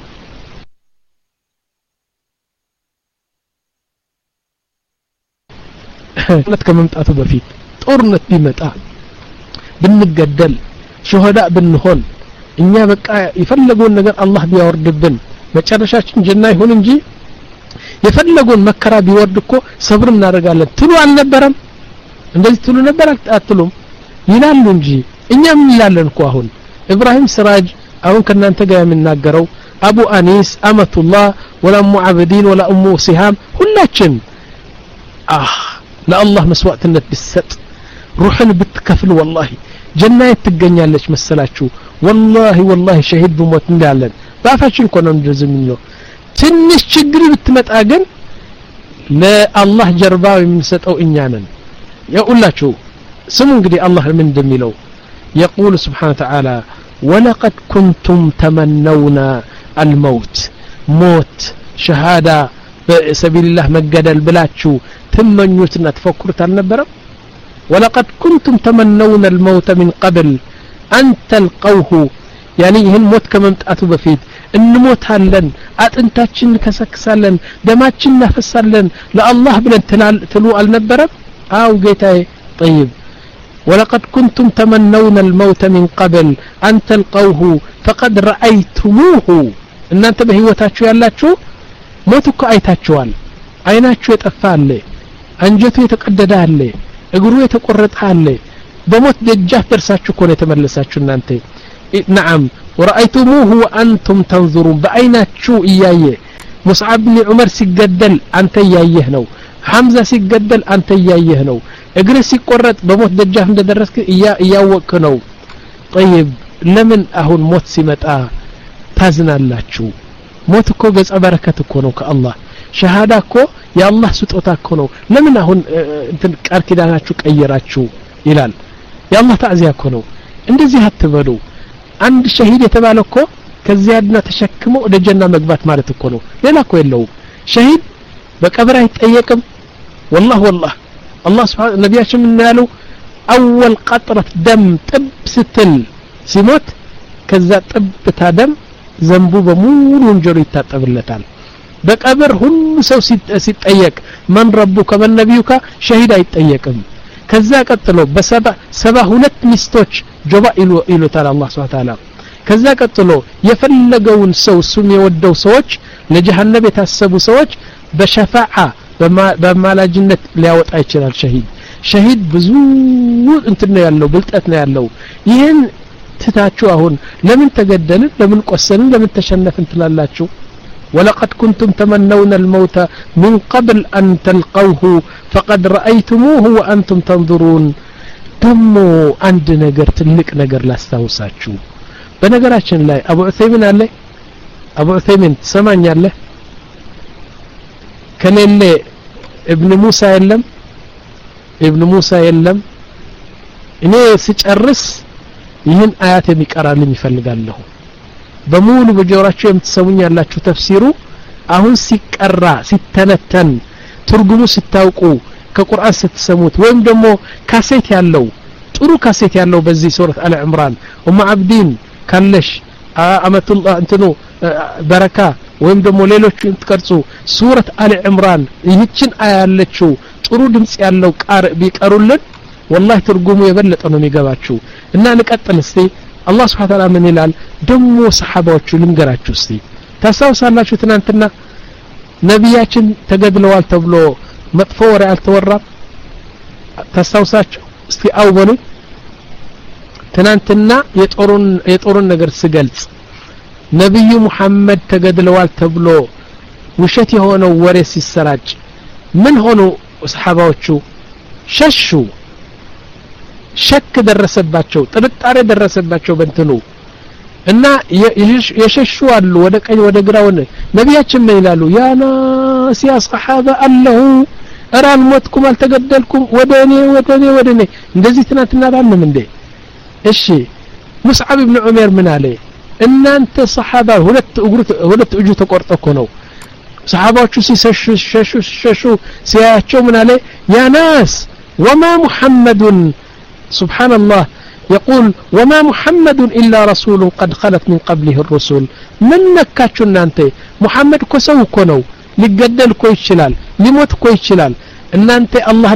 ለት ከመምጣቱ በፊት ጦርነት ቢመጣ ብንገደል ሹሃዳ ብንሆን እኛ በቃ የፈለገውን ነገር አላህ ቢያወርድብን መጨረሻችን ጀና ይሁን እንጂ የፈለገውን መከራ ቢወርድ እኮ ሰብር እናደርጋለን ትሉ አልነበረም እንደዚህ ትሉ ነበር አትሉም ይላሉ እንጂ እኛ ምን ይላለን እኮ አሁን ኢብራሂም ስራጅ አሁን ከናንተ ጋር የምናገረው አቡ አኒስ አመቱላህ ወላ ኡሙ አብዲን ወላ ኡሙ ሲሃም ሁላችን አህ ለአላህ መስዋዕትነት ቢሰጥ ሩህን ብትከፍል والله ጀና ትገኛለች መሰላችሁ والله والله ሸሂድ በሞት እንዳለን ባፋችን እኮ ነው እንደዚህ ትንሽ ችግር ብትመጣ ግን ለአላህ ጀርባ የሚሰጠው እኛ ነን ያውላችሁ ስሙ እንግዲህ አላህ ምን እንደሚለው يقول سبحانه وتعالى ولقد كنتم تمنون الموت موت شهادة بسبيل الله مجدل بلاتشو تمنيوتنا تفكرت النبرة ولقد كنتم تمنون الموت من قبل أن تلقوه يعني ይህን ሞት ከመምጣቱ በፊት እንሞታለን አጥንታችን ከሰክሳለን ደማችን እናፈሳለን ለአላህ ብለን ትሉ አልነበረም አው ጌታዬ طيب ولقد كنتم تمنون الموت من قبل أن تلقوه فقد رأيتموه እናንተ በህይወታችሁ ያላችሁ ሞት እኮ አይታችኋል አይናችሁ የጠፋ አለ አንጀቱ የተቀደደ አለ እግሩ የተቆረጠ አለ በሞት ደጃፍ ደርሳችሁ እኮ ነው የተመለሳችሁ እናንተ نعم ورأيتموه وأنتم تنظرون بعيناتشو إياه مصعب بن عمر سيقدل أنت إياه نو حمزة سيقدل أنت إياه نو اقرأ سيقرط بموت دجاف من درسك إياه إياه وكنو طيب لمن أهون موت سمتا تازنا اللاتشو موت كو قز أبركة كونو كالله شهادة كو يا الله ستوتا كونو لمن أهون أركداناتشو كأيراتشو إلال يا الله تعزيها كونو እንደዚህ አትበሉ አንድ ሸሂድ የተባለ እኮ ከዚያድና ተሸክሞ ወደ ጀና መግባት ማለት እኮ ነው ሌላ እኮ የለው ሸሂድ በቀብር አይጠየቅም والله والله الله سبحانه ነብያችን ምን ያሉ اول قطره دم ጥብ ስትል ሲሞት ከዛ ጥብታ ደም ዘንቡ በሙሉ ወንጀሉ ይታጠብለታል በቀብር ሁሉ ሰው ሲጠየቅ ማን ረቡከ ማን ነብዩከ ሸሂድ አይጠየቅም ከዛ ቀጥሎ በሰባ ሰባ ሁለት ሚስቶች ጆባ ኢሉ ኢሉታል አላህ Subhanahu Ta'ala ከዛ ቀጥሎ የፈለገውን ሰው ሱም የወደው ሰዎች ለጀሃነም የታሰቡ ሰዎች በሸፋዓ በማላጅነት ሊያወጣ ይችላል ሸሂድ ሸሂድ ብዙ እንትን ነው ያለው ብልጠት ነው ያለው ይሄን ትታችሁ አሁን ለምን ተገደልን ለምን ቆሰልን ለምን ተሸነፍን ትላላችሁ ولقد كنتم تمنون الموت من قبل أن تلقوه فقد رأيتموه وأنتم تنظرون دمو عند نجر تلك نجر لا استوساتشو بنجراتشن لا أبو عثيمين عليه أبو عثيمين سمعني عليه كان اللي ابن موسى يلم ابن موسى يلم إني سيجرس يهن آيات يمكرر لي يفلقان له በሙሉ በጆራችሁ የምትሰሙኝ ያላችሁ ተፍሲሩ አሁን ሲቀራ ሲተነተን ትርጉሙ ሲታውቁ ከቁርአን ስትሰሙት ወይም ደግሞ ካሴት ያለው ጥሩ ካሴት ያለው በዚህ ሱረት አለ ዕምራን ኡም አብዲን ካለሽ አመቱላህ እንትኑ በረካ ወይም ደግሞ ሌሎች እንትቀርጹ ሱረት አለ ዕምራን ይህችን አያለችው ጥሩ ድምጽ ያለው ቃር ቢቀሩልን والله ትርጉሙ የበለጠ ነው የሚገባችሁ እና ንቀጥል እስቲ الله سبحانه وتعالى من ይላል ደሞ ሰሃባዎቹ ልንገራችሁ እስቲ ታሳውሳላችሁ ትናንትና ነብያችን ተገድለዋል ተብሎ መጥፎ ወሬ አልተወራም ታሳውሳችሁ እስቲ አውበሉ ትናንትና የጦሩን የጦሩን ነገር ስገልጽ ነብዩ መሐመድ ተገድለዋል ተብሎ ውሸት የሆነው ወሬ ሲሰራጭ ምን ሆኖ ሰሃባዎቹ ሸሹ ሸክ ደረሰባቸው ጥርጣሬ ደረሰባቸው በእንትኑ እና የሸሹ አሉ ወደ ቀኝ ወደ ግራውን ነብያችን ምን ይላሉ ያ ናስ ያ ሰሃባ አለሁ አራን ሞትኩም አልተገደልኩም ወደኔ ወደኔ ወደኔ እንደዚህ ትናንትና ባልንም እንዴ እሺ ሙስዓብ ኢብኑ ዑመር ምን አለ እናንተ ሰሃባ ሁለት እግሩ ሁለት እጁ ተቆርጦ እኮ ነው ሰሃባዎቹ ሲሸሹ ሲሸሹ ሲሸሹ ሲያያቸው ምን አለ ያ ናስ وما محمد سبحان الله يقول وما محمد إلا رسول قد خلت من قبله الرسل من نكاتشنا أنت محمد كسو كنو لقدل كوي شلال لموت كوي شلال إن أنت الله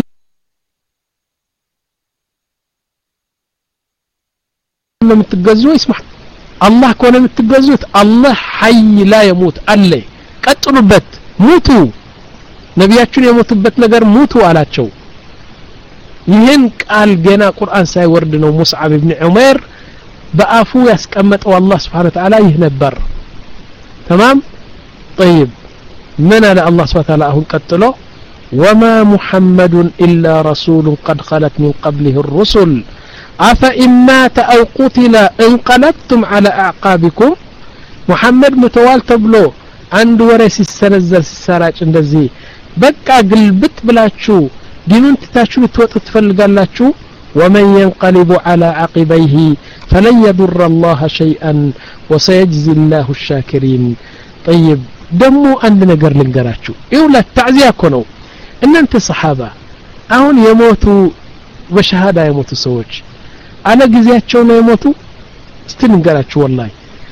متجزو اسمح الله كون متجزوت الله حي لا يموت الله قتلوا بت موتوا نبياتشون يموتوا بت نجر موتوا على شو ይህን ቃል ገና ቁርአን ሳይወርድ ነው ሙስዓብ ኢብኑ ዑመር በአፉ ያስቀመጠው አላህ Subhanahu Ta'ala ይህ ነበር تمام طيب من على الله Subhanahu Ta'ala አሁን ቀጥሎ وما محمد إلا رسول قد خلت من قبله الرسل أفإن مات أو قتل انقلبتم على أعقابكم محمد متوال تبلو عند ورث السنزل السراج እንደዚህ በቃ ግልብት ብላችሁ دينون تتاشو بتوت تفلقالاتشو ومن ينقلب على عقبيه فلن يضر الله شيئا وسيجزي الله الشاكرين طيب دمو عندنا قر لنقراتشو يولا التعزية كونو ان انت صحابة اهون يموتوا በሸሃዳ የሞቱ ሰዎች አለ ጊዜያቸው ነው የሞቱ ስትንገራችሁ ወላሂ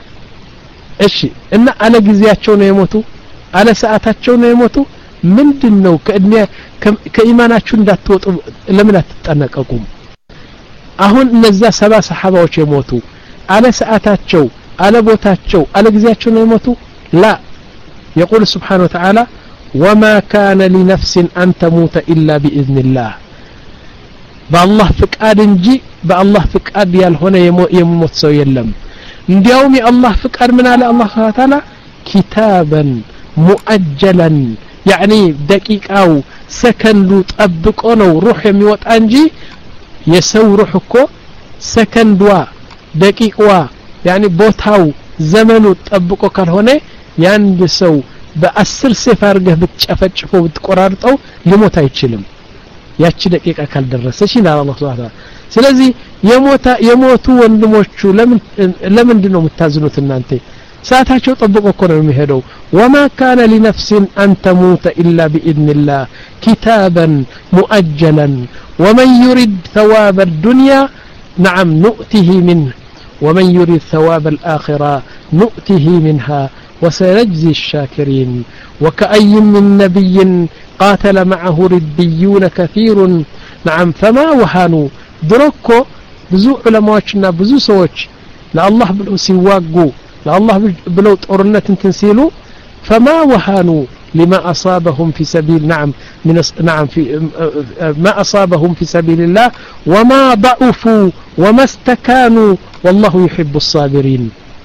እሺ እና አለ ጊዜያቸው ነው የሞቱ አለ ሰዓታቸው ነው የሞቱ ምንድነው ከእድሜ ከኢማናችሁ እንዳትወጡ ለምን አትጠነቀቁም አሁን እነዛ ሰባ ሰሃባዎች የሞቱ አለ ሰዓታቸው አለ ቦታቸው አለ ጊዜያቸው ነው የሞቱ لا يقول سبحانه وتعالى وما كان لنفس أن تموت إلا بإذن الله بالله فقاد እንጂ بالله فقاد ያልሆነ የሞት ሰው የለም እንዲያውም የአላህ ፍቃድ ምን አለ አላህ Subhanahu Wa Ta'ala كتابا مؤجلا يعني دقيقاው ሰከንዱ ጠብቆ ነው ሩህ የሚወጣ እንጂ የሰው ሩህ እኮ ሰከንዷ ደቂቃዋ يعني ቦታው ዘመኑ ጠብቆ ካልሆነ ያንድ ሰው በአስር ሰይፍ አርገህ ብትጨፈጭፈው ብትቆራርጠው ሊሞት አይችልም ያቺ ደቂቃ ካልደረሰች ይላል አላህ Subhanahu Wa Ta'ala ስለዚህ የሞታ የሞቱ ወንድሞቹ ለምን ለምንድን ነው የምታዝኑት እናንተ ሰዓታቸው ጠብቆ እኮ ነው የሚሄደው وما كان لنفس أن تموت إلا بإذن الله كتابا مؤجلا ومن يريد ثواب الدنيا نعم نؤته منه ومن يريد ثواب الآخرة نؤته منها وسنجزي الشاكرين وكأي من نبي قاتل معه ربيون كثير نعم فما وهانوا دركو بزو علماءنا بزو سوچ لا الله بلو سيواقو لا الله بلو طورنت تنسيلو فما وهانوا لما أصابهم في سبيل نعم من نعم في ما أصابهم في سبيل الله وما ضعفوا وما استكانوا والله يحب الصابرين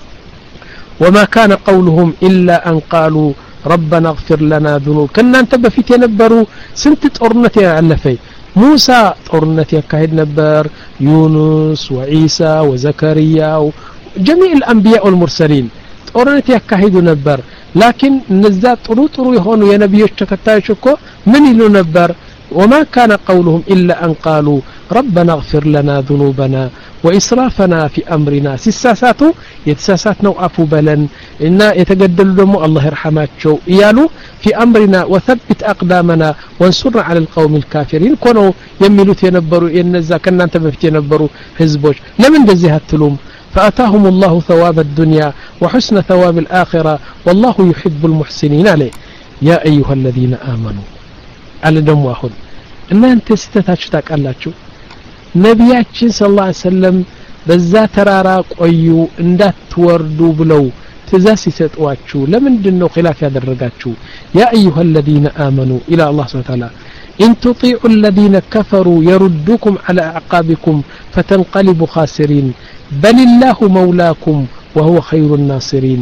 وما كان قولهم إلا أن قالوا ربنا اغفر لنا ذنوب كنا انتبه في تنبروا سنت طورنت يعلفي موسى طورنت يكاهد نبر يونس وعيسى وزكريا وجميع الأنبياء والمرسلين طورنت يكاهد نبر لكن نزات طرو طرو يهونوا يا نبيوች ተከታዮች እኮ ምን ይሉ ነበር وما كان قولهم إلا أن قالوا ربنا اغفر لنا ذنوبنا وإسرافنا في أمرنا سساساتو يتساساتنا وعفو بلن إن يتقدلوا دمو الله يرحماتشو إيالو في أمرنا وثبت أقدامنا وانصرنا على القوم الكافرين كونوا يميلوا ينبروا ينزا كنا انت بفت ينبروا حزبوش لمن دزيها التلوم فأتاهم الله ثواب الدنيا وحسن ثواب الآخرة والله يحب المحسنين عليه يا أيها الذين آمنوا على دم واحد إن أنت ستتاش تاكالاتشو نبياتشين صلى الله عليه وسلم በዛ ተራራ ቆዩ እንዳትወርዱ ብለው ትእዛዝ ሲሰጧችሁ ለምንድነው ኺላፍ ያደረጋችሁ ያ ايها الذين امنوا الى الله سبحانه وتعالى ان تطيعوا الذين كفروا يردوكم على اعقابكم فتنقلبوا خاسرين بل الله مولاكم وهو خير الناصرين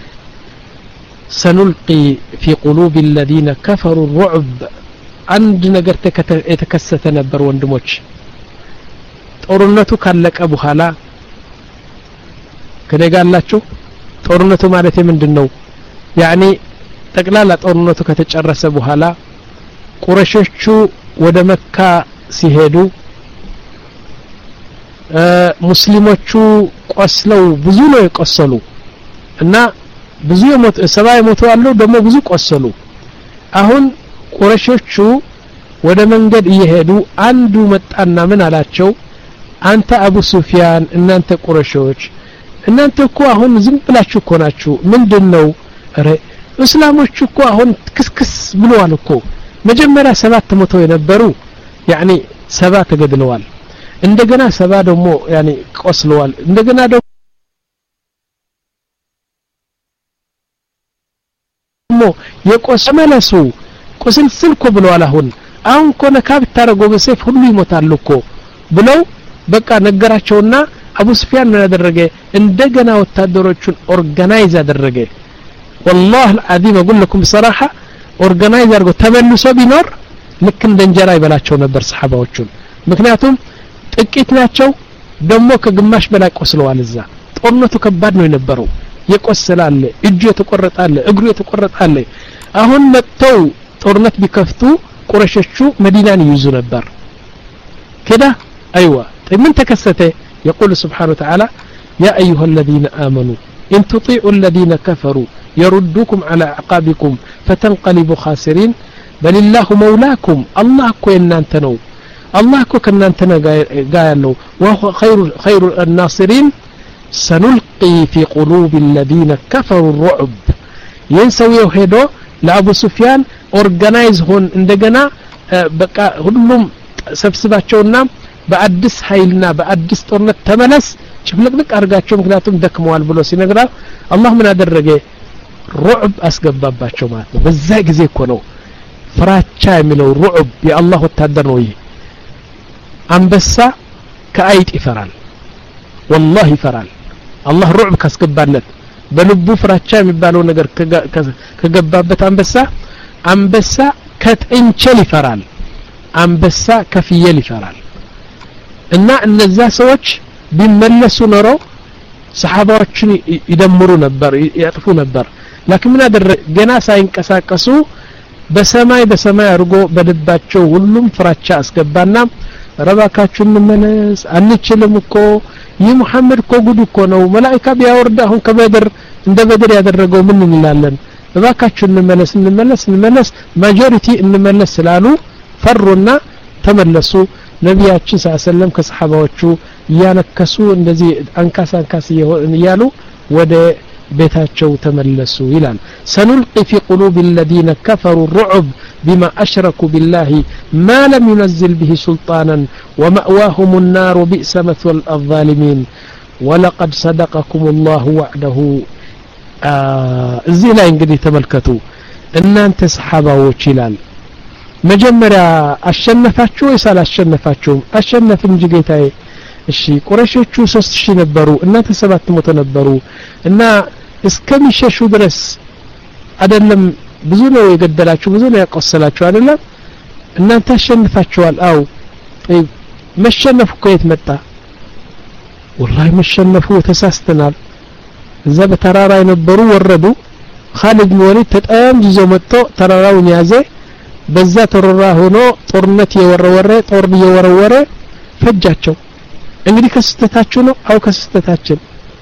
سنلقي في قلوب الذين كفروا الرعب عند ነገር የተከሰተ ነበር ወንድሞች ጦርነቱ ካለቀ በኋላ ከደጋላችሁ ጦርነቱ ማለት ምንድነው ያኒ ጠቅላላ ጦርነቱ ከተጨረሰ በኋላ ቁረሾቹ ወደ መካ ሲሄዱ ሙስሊሞቹ ቆስለው ብዙ ነው የቆሰሉ እና ብዙ የሞት ሰባ የሞቱ አሉ ደግሞ ብዙ ቆሰሉ አሁን ቁረሾቹ ወደ መንገድ እየሄዱ አንዱ መጣና ምን አላቸው አንተ አቡ ሱፊያን እናንተ ቁረሾች እናንተ እኮ አሁን ዝም ብላችሁ እኮ ናችሁ ምንድነው አረ እስላሞች እኮ አሁን ክስክስ ብለዋል እኮ መጀመሪያ ሰባት መቶ የነበሩ ያኒ ሰባ ተገድለዋል እንደገና ሰባ ደግሞ ያኒ ቆስለዋል እንደገና ደግሞ የቆሰመለሱ ቁስልስል እኮ ብለዋል አሁን አሁን ኮነ ካብታረጎ በሰይፍ ሁሉ ይሞታሉ እኮ ብለው በቃ ነገራቸውና አቡ ሱፊያን ምን ያደረገ እንደገና ወታደሮቹን ኦርጋናይዝ ያደረገ والله العظيم اقول لكم بصراحه ኦርጋናይዝ አድርጎ ተመልሶ ቢኖር ልክ እንደ እንጀራ ይበላቸው ነበር ሰሃባዎቹን ምክንያቱም ጥቂት ናቸው ደግሞ ከግማሽ በላይ ቆስለዋል እዛ ጦርነቱ ከባድ ነው የነበረው የቆሰላል እጁ የተቆረጣል እግሩ የተቆረጣል አሁን መጥተው ጦርነት ቢከፍቱ ቁረሾቹ መዲናን ይይዙ ነበር كده ايوه من تكسته يقول سبحانه وتعالى يا ايها الذين امنوا ان تطيعوا الذين كفروا يردوكم على اعقابكم فتنقلبوا خاسرين بل الله مولاكم الله كو انت نو الله እኮ ከናንተ ጋር ያለው وهو خير خير الناصرين سنلقي في قلوب الذين كفروا الرعب ينسويው ሄዶ ለአቡ ሱፊያን ኦርጋናይዝ ሆን እንደገና በቃ ሁሉም ሰብስባቸውና በአዲስ ኃይልና በአዲስ ጦርነት ተመለስ ጭፍልቅልቅ አርጋቸው ምክንያቱም ደክመዋል ብሎ ሲነግራው አላህ ምን አደረገ ሩዕብ አስገባባቸው ማለት ነው በዛ ጊዜ እኮ ነው ፍራቻ የሚለው ሩዕብ የአላህ ወታደር ነው ይሄ አንበሳ ከአይጥ ይፈራል والله ይፈራል አላህ ሩዕብ ካስገባለት በልቡ ፍራቻ የሚባለው ነገር ከገባበት አንበሳ አንበሳ ከጥንቸል ይፈራል አንበሳ ከፍየል ይፈራል እና እነዛ ሰዎች ቢመለሱ ኖሮ ሰሃባዎችን ይደምሩ ነበር ያጥፉ ነበር لكن ምን አደረገ ገና ሳይንቀሳቀሱ በሰማይ በሰማይ አርጎ በልባቸው ሁሉም ፍራቻ አስገባና ረባካቹን መለስ አንችልም እኮ ይህ መሐመድ እኮ ጉድ እኮ ነው መላእክት ቢያወርድ አሁን ከበድር እንደ በድር ያደረገው ምን እንላለን ረባካቹን መለስ እንመለስ እንመለስ ማጆሪቲ እንመለስ ስላሉ ፈሩና ተመለሱ ነብያችን ሰለላሁ ከሰሃባዎቹ ያነከሱ እንደዚህ አንካስ አንካስ ይያሉ ወደ ቤታቸው ተመለሱ ይላል سنلقي في قلوب الذين كفروا الرعب بما أشركوا بالله ما لم ينزل به سلطانا ومأواهم النار بئس مثوى الظالمين ولقد صدقكم الله وعده እዚህ ላይ እንግዲህ ተመልከቱ እናንተ ሰሃባዎች ይላል መጀመሪያ አሸነፋችሁ ወይስ አላሸነፋችሁም አሸነፍ እንጂ ጌታዬ እሺ ቁረሾቹ ሶስት ሺህ ነበሩ እናንተ ሰባት መቶ ነበሩ እና እስከሚሸሹ ድረስ አይደለም ብዙ ነው የገደላችሁ ብዙ ነው ያቆሰላችሁ አይደለም እናንተ አሸንፋችኋል አው መሸነፉ ከየት መጣ والله መሸነፉ ተሳስተናል እዛ በተራራ የነበሩ ወረዱ ኻሊድ ወሊድ ተጣም ይዞ መጥቶ ተራራውን ያዘ በዛ ተራራ ሆኖ ጦርነት የወረወረ ጦር የወረወረ ፈጃቸው እንግዲህ ከስተታችሁ ነው አው ከስተታችን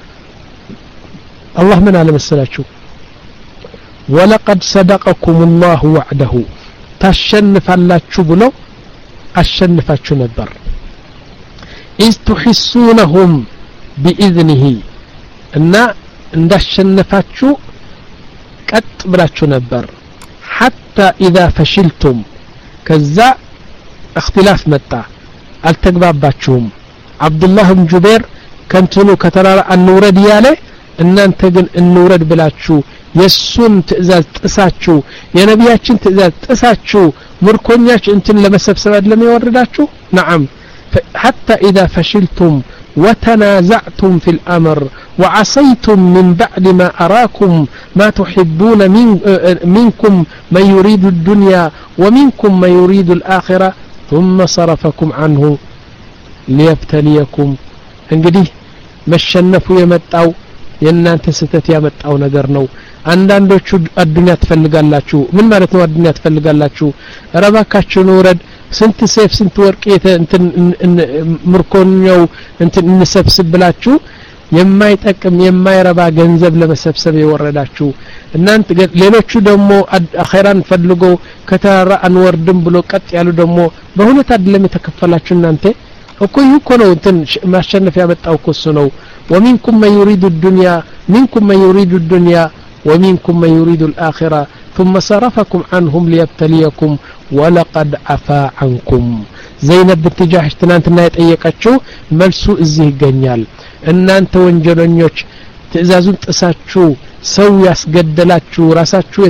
الله من على مسلاችሁ ولقد صدقكم الله وعده ታሸንፋላችሁ ብሎ አሸንፋችሁ ነበር إذ تحسونهم بإذنه እና እንዳሸነፋችሁ ቀጥ ብላችሁ ነበር حتى إذا فشلتم ከዛ اختلاف መጣ አልተግባባችሁም عبد الله بن جبير ከንቱኑ ከተራራ አንውረድ ያለ እናንተ ግን እንውረድ ብላችሁ የሱን ትእዛዝ ጥሳችሁ የነቢያችን ትእዛዝ ጥሳችሁ ምርኮኛች እንትን ለመሰብሰብ አይደለም ይወርዳችሁ نعم حتى إذا فشلتم وتنازعتم في الأمر وعصيتم من بعد ما أراكم ما تحبون من منكم من يريد الدنيا ومنكم من يريد الآخرة ثم صرفكم عنه ليبتليكم እንግዲህ መሸነፉ የመጣው የናንተ ስተት ያመጣው ነገር ነው አንዳንዶቹ አዱንያ ትፈልጋላችሁ ምን ማለት ነው አዱንያ ትፈልጋላችሁ ረባካችሁ ወረድ ስንት ሴፍ ስንት ወርቅ እንትን ምርኮኛው እንትን እንሰብስብላችሁ የማይጠቅም የማይረባ ገንዘብ ለመሰብሰብ የወረዳችሁ እናንተ ሌሎቹ ደግሞ አኺራን ፈልጎ ከተራ አንወርድም ብሎ ቀጥ ያሉ ደግሞ በሁለት አይደለም የተከፈላችሁ እናንተ እኮ ይኮ ነው እንትን ማሸነፍ ያመጣው እኮ ነው ومنكم من يريد الدنيا منكم من يريد الدنيا ومنكم من يريد الآخرة ثم صرفكم عنهم ليبتليكم ولقد عفا عنكم زينب بنت جحش ትናንትና የጠየቀችው መልሱ እዚህ ይገኛል እናንተ ወንጀለኞች ትእዛዙን ጥሳችሁ ሰው ያስገደላችሁ ራሳችሁ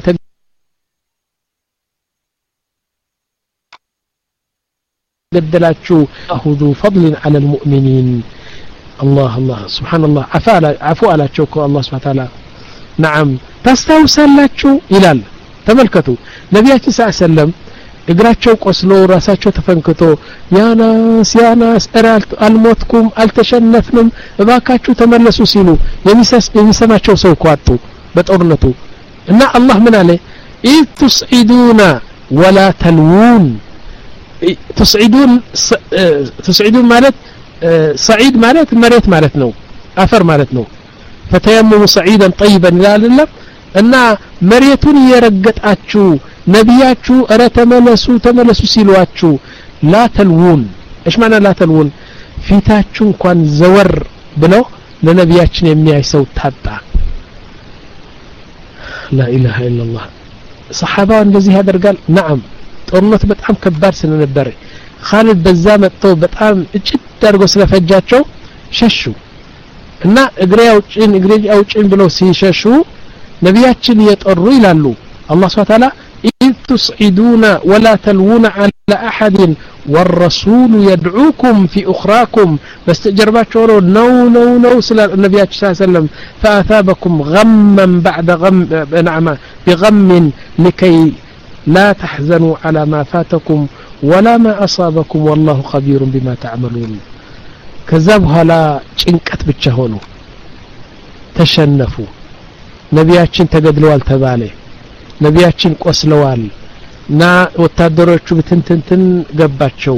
ገደላችሁ አሁዱ فضل على المؤمنين الله الله سبحان الله عفا عفو አላቸው እኮ አላህ Subhanahu Ta'ala نعم ታስታውሳላችሁ ይላል ተመልከቱ ነብያችን ሰለላሁ እግራቸው ቆስሎ ራሳቸው ተፈንክቶ ያናስ ያናስ እራልት አልሞትኩም አልተሸነፍንም እባካችሁ ተመለሱ ሲሉ የሚሰስ የሚሰማቸው ሰው ቋጡ በጦርነቱ እና አላህ ምን አለ إذ تسعدون ولا تلوون تسعدون تسعدون ማለት صعيد ማለት መሬት ማለት ነው አፈር ማለት ነው فتيمموا صعيدا طيبا لا እና መሬቱን የረገጣችሁ ነብያችሁ አረ ተመለሱ ተመለሱ ሲሏችሁ لا تلوون ايش معنى لا تلوون ፊታችሁ እንኳን ዘወር ብለው ለነብያችን የሚያይ ሰው ታጣ لا اله الا الله صحابه እንደዚህ ያደርጋል نعم ጦርነት በጣም ከባድ ስለነበረ ኻሊድ በዛ መጥቶ በጣም እጭት አድርጎ ስለፈጃቸው ሸሹ እና እግሬ አውጭን እግሬ አውጭን ብለው ሲሸሹ ነብያችን እየጠሩ ይላሉ አላህ Subhanahu Wa Ta'ala إذ تصعدون ولا تلوون على أحد والرسول يدعوكم في أخراكم فاستجرباتوا نو نو نو سلا النبي صلى الله عليه وسلم فأثابكم غما بعد غم نعم بغم لكي لا تحزنوا على ما فاتكم ولا ما أصابكم والله خبير بما تعملون كذبها لا ጭንቀት ብቻ ሆኑ ተሸነፉ ነብያችን ተገድለዋል ተባለ ነብያችን ቆስለዋል ና ወታደሮቹ በትንትንትን ገባቸው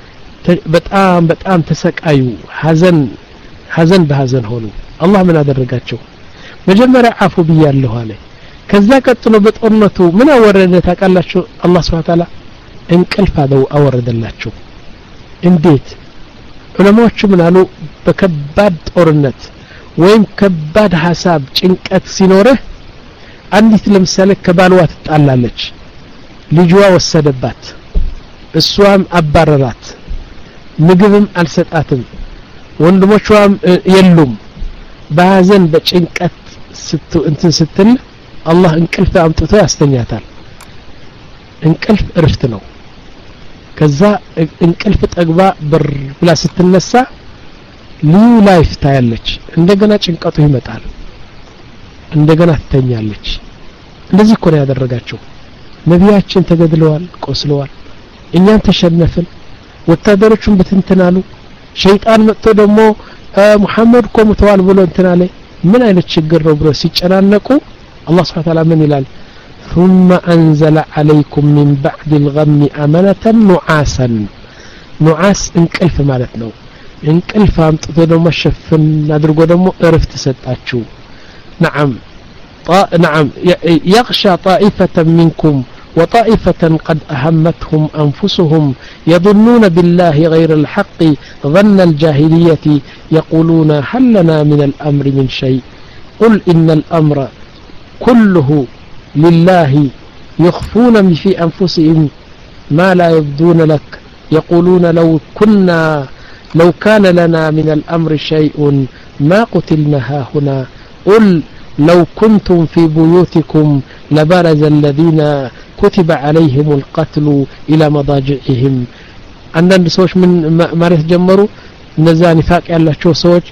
በጣም በጣም ተሰቃዩ ሐዘን ሐዘን በሐዘን ሆኑ አላህ ምን አደረጋቸው መጀመሪያ አፉ ብያለሁ አለ ከዛ ቀጥሎ በጦርነቱ ምን አወረደ ታቃላችሁ አላህ Subhanahu Wa Ta'ala እንቅልፍ አደው አወረደላቸው እንዴት ዑለማዎቹ ምን አሉ በከባድ ጦርነት ወይም ከባድ ሐሳብ ጭንቀት ሲኖርህ አንዲት ለምሳሌ ከባልዋ ትጣላለች ልጅዋ ወሰደባት እሷም አባረራት ምግብም አልሰጣትም ወንድሞቿም የሉም በሐዘን በጭንቀት ስት እንትን ስትል አላህ እንቅልፍ አምጥቶ ያስተኛታል እንቅልፍ እረፍት ነው ከዛ እንቅልፍ ጠግባ ብር ብላ ስትነሳ ኒው ላይፍ ታያለች እንደገና ጭንቀቱ ይመጣል እንደገና ትተኛለች እንደዚህ እኮ ነው ያደረጋቸው ነብያችን ተገድለዋል ቆስለዋል እኛን ተሸነፍን ወታደሮቹን በትንተናሉ ሸይጣን መጥቶ ደግሞ ሙሐመድ እኮ ሙተዋል ብሎ እንትናለ ምን አይነት ችግር ነው ብሎ ሲጨናነቁ አላህ Subhanahu Wa Ta'ala ምን ይላል ثم أنزل عليكم من بعد الغم أمنة نعاسا نعاس እንቅልፍ ማለት ነው እንቅልፍ አምጥቶ ደግሞ ሸፍን አድርጎ ደግሞ እረፍት ሰጣችሁ نعم طا... نعم يغشى طائفة منكم وطائفة قد أهمتهم أنفسهم يظنون بالله غير الحق ظن الجاهلية يقولون هل لنا من الأمر من شيء قل إن الأمر كله لله يخفون في أنفسهم ما لا يبدون لك يقولون لو كنا لو كان لنا من الأمر شيء ما قتلنا هنا قل لو كنتم في بيوتكم لبرز الذين كتب عليهم القتل إلى مضاجعهم عندنا سوش من مارس جمروا نزا نفاق ያላቸው ሰዎች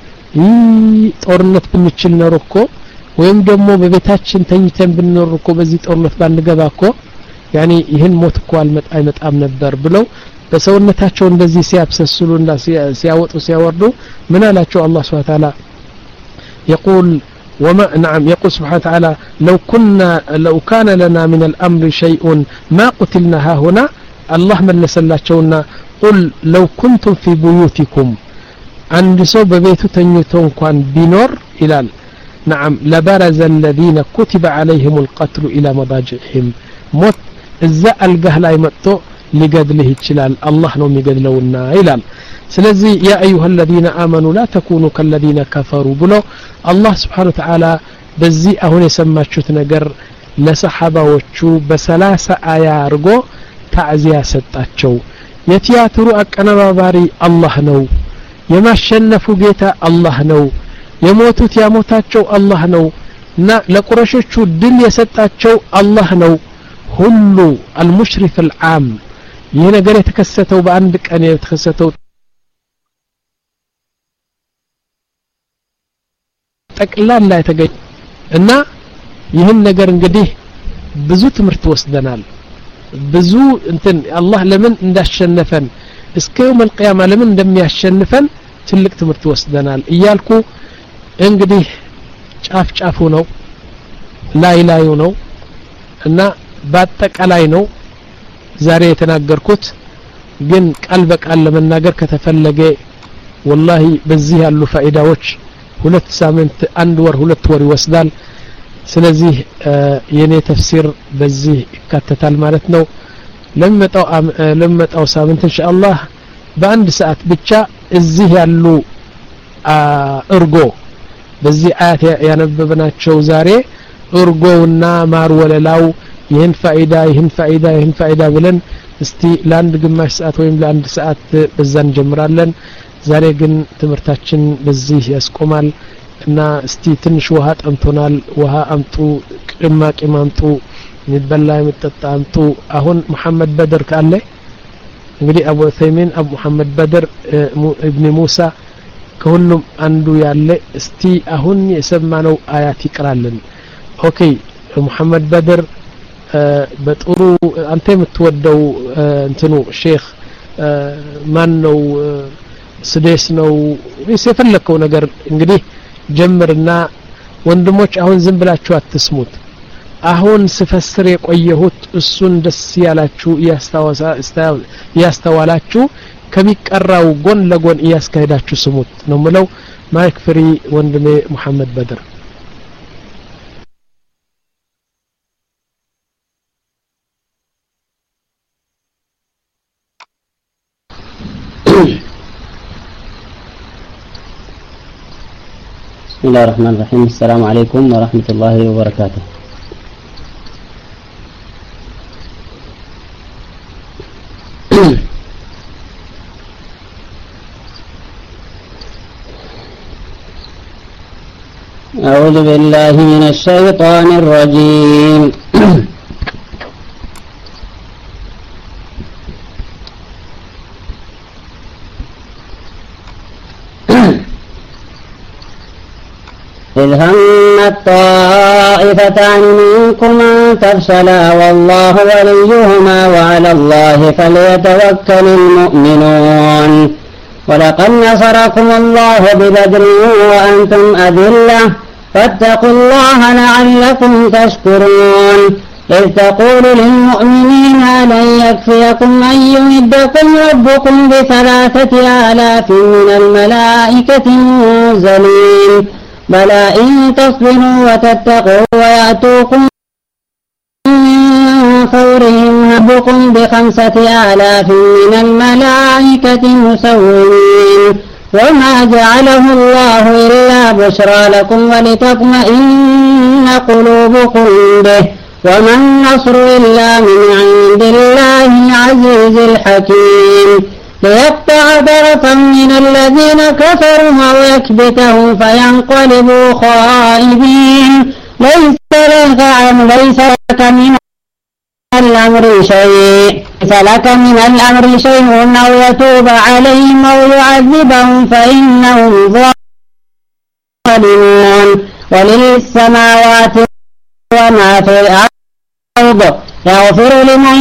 ጦርነት ብንችል ነው እኮ ወይም ደግሞ በቤታችን ተኝተን ብንኖር እኮ በዚህ ጦርነት ባንገባ እኮ ያኒ ይሄን ሞት እኮ አልመጣ አይመጣም ነበር ብለው በሰውነታቸው እንደዚህ ሲያብሰስሉና ሲያወጡ ሲያወርዱ ምን አላቸው አላህ Subhanahu Wa Ta'ala يقول وما نعم يقول سبحانه وتعالى لو كنا لو كان لنا من الأمر شيء ما قتلنا ها هنا الله ملسلاچونا قل لو كنتم في بيوتكم عند سو ببيتو تنيتو እንኳን ቢኖር ይላል نعم لبرز الذين كتب عليهم القتل إلى مضاجعهم موت እዛ አልጋህ ላይ መጥቶ ሊገድልህ ይችላል አላህ ነው የሚገድለውና ይላል ስለዚህ يا ايها الذين امنوا لا تكونوا كالذين كفروا ብሎ አላህ Subhanahu Wa Ta'ala በዚህ አሁን የሰማችሁት ነገር ለሰሃባዎቹ በ30 አያ አርጎ ታዕዚያ ሰጣቸው የቲያትሩ አቀነባባሪ አላህ ነው የማሸነፉ ጌታ አላህ ነው የሞቱት ያሞታቸው አላህ ነው እና ለቁረሾቹ ድል የሰጣቸው አላህ ነው ሁሉ المشرف العام ይሄ ነገር የተከሰተው በአንድ ቀን የተከሰተው ጠቅላላ የተገኘ እና ይህን ነገር እንግዲህ ብዙ ትምህርት ወስደናል ብዙ እንትን አላህ ለምን እንዳሸነፈን እስከ يوم القيامه ለምን እንደሚያሸንፈን ትልቅ ትምህርት ወስደናል እያልኩ እንግዲህ ጫፍ ጫፉ ነው ላይ ላዩ ነው እና በአጠቃላይ ነው ዛሬ የተናገርኩት ግን ቃል በቃል ለመናገር ከተፈለገ والله በዚህ ያሉ ፋይዳዎች ሁለት ሳምንት አንድ ወር ሁለት ወር ይወስዳል ስለዚህ የኔ ተፍሲር በዚህ ይካተታል ማለት ነው ለመጣው ለመጣው ሳምንት ኢንሻአላህ በአንድ ሰዓት ብቻ እዚህ ያሉ እርጎ በዚህ አያት ያነበብናቸው ዛሬ እርጎውና ማር ወለላው ይህን ፋይዳ ይህን ፋይዳ ይህን ፋይዳ ብለን እስቲ ለአንድ ግማሽ ሰዓት ወይም ለአንድ ሰዓት በዛ እንጀምራለን ዛሬ ግን ትምርታችን በዚህ ያስቆማል እና እስቲ ትንሽ ውሃ ጠምቶናል ውሃ አምጡ ቅማቂ ማምጡ የሚበላ የሚጠጣ አምጡ አሁን መሐመድ በድር ካለ እንግዲህ አቡ ዑሰይሚን አቡ መሐመድ በድር ኢብኑ ሙሳ ከሁሉም አንዱ ያለ እስቲ አሁን የሰማነው አያት ይቀራልን ኦኬ መሐመድ በድር በጥሩ አንተ የምትወደው እንትኑ ሼክ ማን ነው ስደስ ነው ወይስ የፈለከው ነገር እንግዲህ ጀምርና ወንድሞች አሁን ዝም ብላችሁ አትስሙት አሁን ስፈስር የቆየሁት እሱን ደስ ያላችሁ ያስተዋሳ ያስተዋላችሁ ከሚቀራው ጎን ለጎን ያስካሄዳችሁ ስሙት ነው ምለው ማይክ ፍሪ ወንድሜ መሐመድ በድር بسم الله الرحمن الرحيم السلام عليكم ورحمة الله وبركاته أعوذ بالله من الشيطان الرجيم إذ هم الطائفتان منكم أن تفشلا والله وليهما وعلى الله فليتوكل المؤمنون ولقد نصركم الله ببدر وأنتم أذلة فاتقوا الله لعلكم تشكرون إذ تقول للمؤمنين ألن يكفيكم أن يمدكم ربكم بثلاثة آلاف من الملائكة منزلين بلى إن تصبروا وتتقوا ويأتوكم من فورهم ربكم بخمسة آلاف من الملائكة مسومين وما جعله الله إلا بشرى لكم ولتطمئن قلوبكم به وما النصر إلا من عند الله العزيز الحكيم ليقطع طرفا من الذين كفروا أو يكبتهم فينقلبوا خائبين ليس لك ليس لك من الأمر شيء ليس لك من الأمر شيء أو يتوب عليهم أو يعذبهم فإنهم ظالمون وللسماوات وما في الأرض يغفر لمن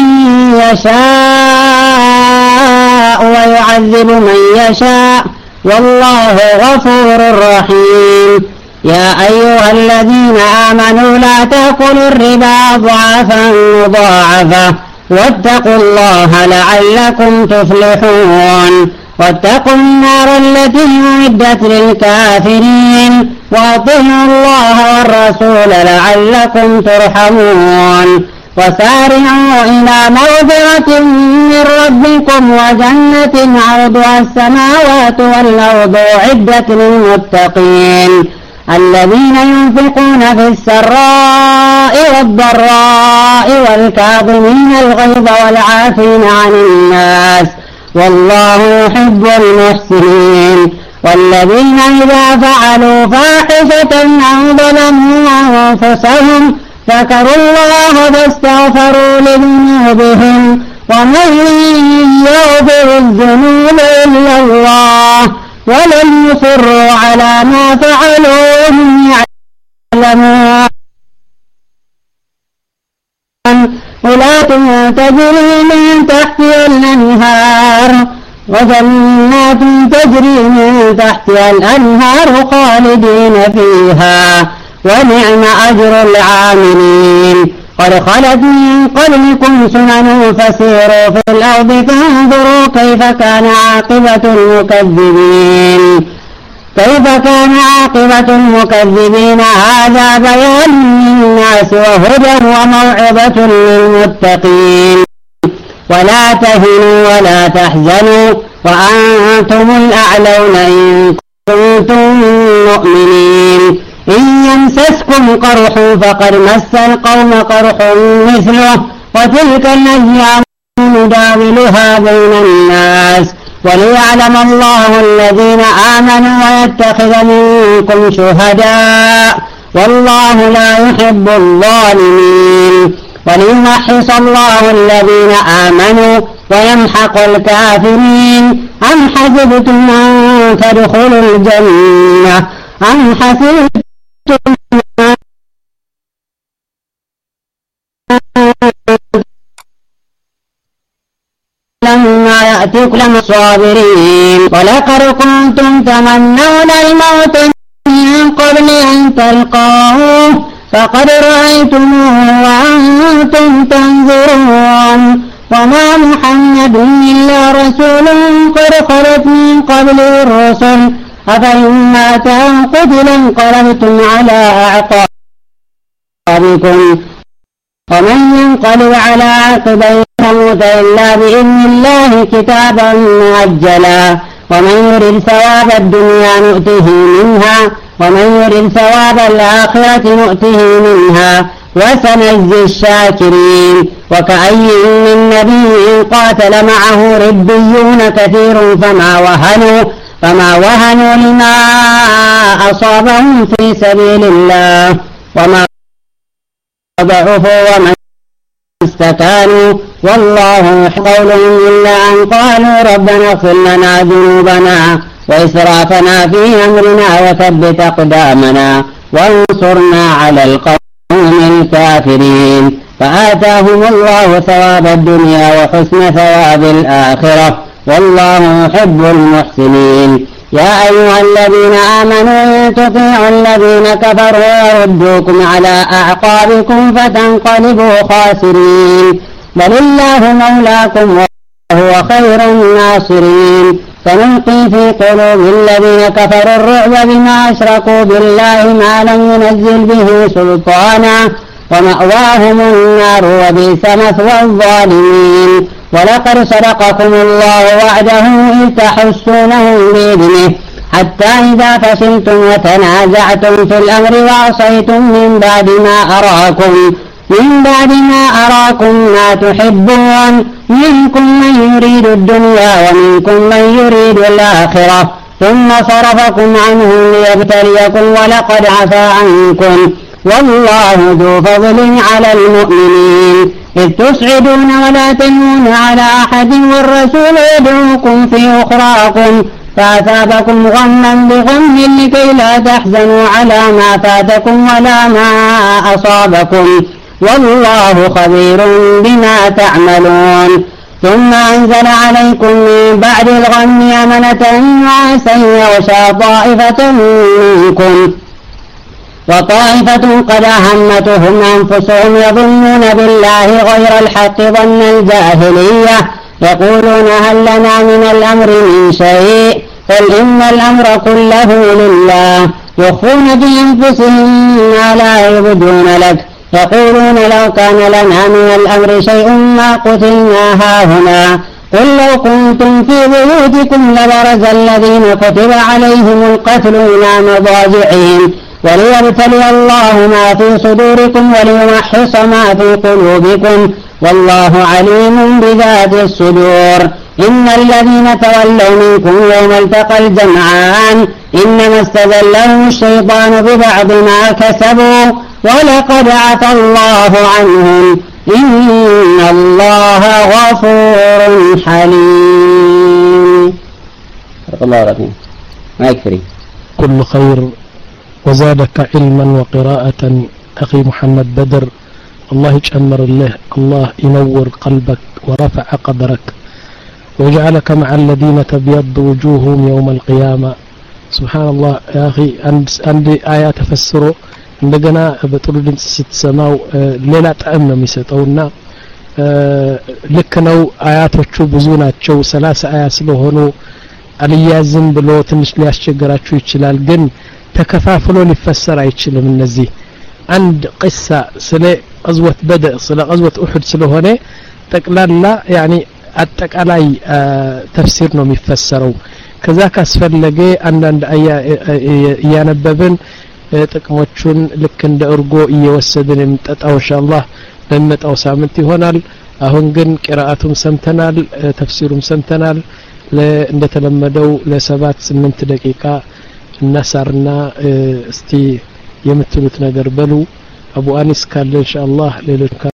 يشاء ويعذب من يشاء والله غفور رحيم يا أيها الذين آمنوا لا تأكلوا الربا أضعافا مضاعفة واتقوا الله لعلكم تفلحون واتقوا النار التي أعدت للكافرين وأطيعوا الله والرسول لعلكم ترحمون وسارعوا إلى مغفرة من ربكم وجنة عرضها السماوات والأرض أعدت للمتقين الذين ينفقون في السراء والضراء والكاظمين الغيظ والعافين عن الناس والله يحب المحسنين والذين إذا فعلوا فاحشة أو ظلموا أنفسهم ذكروا الله فاستغفروا لذنوبهم ومن يغفر الذنوب إلا الله ولم يصروا على ما فعلوا وهم يعلمون أولئك تجري من تحتها الأنهار وجنات تجري من تحتها الأنهار خالدين فيها ونعم أجر العاملين قد خلت من قبلكم سنن فسيروا في الأرض فانظروا كيف كان عاقبة المكذبين كيف كان عاقبة المكذبين هذا بيان للناس وهدى وموعظة للمتقين ولا تهنوا ولا تحزنوا وأنتم الأعلون إن كنتم مؤمنين إن يمسسكم قرح فقد مس القوم قرح مثله وتلك الأيام نداولها بين الناس وليعلم الله الذين آمنوا ويتخذ منكم شهداء والله لا يحب الظالمين وليمحص الله الذين آمنوا ويمحق الكافرين أم حسبتم أن تدخلوا الجنة أم حسبتم لما يأتكم الصابرين ولقد كنتم تمنون الموت من قبل أن تلقوه فقد رأيتموه وأنتم تنظرون وما محمد إلا رسول قد خلت من قبله الرسل أفإن مات أو قتل انقلبتم على أعقابكم ومن ينقلب على عقبيه يموت إلا بإذن الله كتابا مؤجلا ومن يرد ثواب الدنيا نؤته منها ومن يرد ثواب الآخرة نؤته منها وسنجزي الشاكرين وكأي من نبي قاتل معه ربيون كثير فما وهنوا فما وهنوا لما أصابهم في سبيل الله وما ضعفوا وما استكانوا والله قولهم إلا أن قالوا ربنا اغفر لنا ذنوبنا وإسرافنا في أمرنا وثبت أقدامنا وانصرنا على القوم الكافرين فآتاهم الله ثواب الدنيا وحسن ثواب الآخرة والله يحب المحسنين يا أيها الذين آمنوا إن تطيعوا الذين كفروا يردوكم على أعقابكم فتنقلبوا خاسرين بل الله مولاكم وهو خير الناصرين سنلقي في قلوب الذين كفروا الرعب بما أشركوا بالله ما لم ينزل به سلطانا ومأواهم النار وبئس مثوى الظالمين ولقد صدقكم الله وعده إذ تحسونهم بإذنه حتى إذا فشلتم وتنازعتم في الأمر وعصيتم من بعد ما أراكم من بعد ما أراكم ما تحبون منكم من يريد الدنيا ومنكم من يريد الآخرة ثم صرفكم عنهم ليبتليكم ولقد عفا عنكم والله ذو فضل على المؤمنين إذ تصعدون ولا تلوون على أحد والرسول يدعوكم في أخراكم فأثابكم غما بغم لكي لا تحزنوا على ما فاتكم ولا ما أصابكم والله خبير بما تعملون ثم أنزل عليكم من بعد الغم أمنة نعاسا يغشى طائفة منكم وطائفة قد أهمتهم أنفسهم يظنون بالله غير الحق ظن الجاهلية يقولون هل لنا من الأمر من شيء قل إن الأمر كله لله يخفون بأنفسهم ما لا يبدون لك يقولون لو كان لنا من الأمر شيء ما قتلنا هاهنا قل لو كنتم في بيوتكم لبرز الذين كتب عليهم القتل إلى مضاجعهم وليبتلي الله ما في صدوركم وليمحص ما في قلوبكم والله عليم بذات الصدور إن الذين تولوا منكم يوم التقى الجمعان إنما استزلهم الشيطان ببعض ما كسبوا ولقد عفى الله عنهم إن الله غفور حليم. الله رحمه ما يكفي كل خير وزادك علما وقراءة أخي محمد بدر الله يجمر الله الله ينور قلبك ورفع قدرك ويجعلك مع الذين تبيض وجوههم يوم القيامة سبحان الله يا أخي عندي آيات تفسره عندنا بطول دمس ستسماو ليلة أمنا ميستونا لكنو آيات وشو بزوناتشو ثلاث آيات سلوهنو አልያዝም ብሎ ትንሽ ሊያስቸግራችሁ ይችላል ግን ተከፋፍሎ ሊፈሰር አይችልም እነዚህ አንድ قصة ስለ غزوة بدر ስለ غزوة أحد ስለሆነ ጠቅላላ يعني አጠቃላይ ተፍሲር ነው የሚፈሰረው ከዛ ካስፈለገ አንዳንድ አያ ያነበብን ጥቅሞቹን ልክ እንደ እርጎ እየወሰድን እንጠጣው ኢንሻአላህ ለመጣው ሳምንት ይሆናል አሁን ግን ቂራአቱም ሰምተናል ተፍሲሩም ሰምተናል እንደተለመደው ለሰባት ስምንት ደቂቃ እናሳርና እስቲ የምትሉት ነገር በሉ አቡ አኒስ ካለ ኢንሻአላህ ሌሎች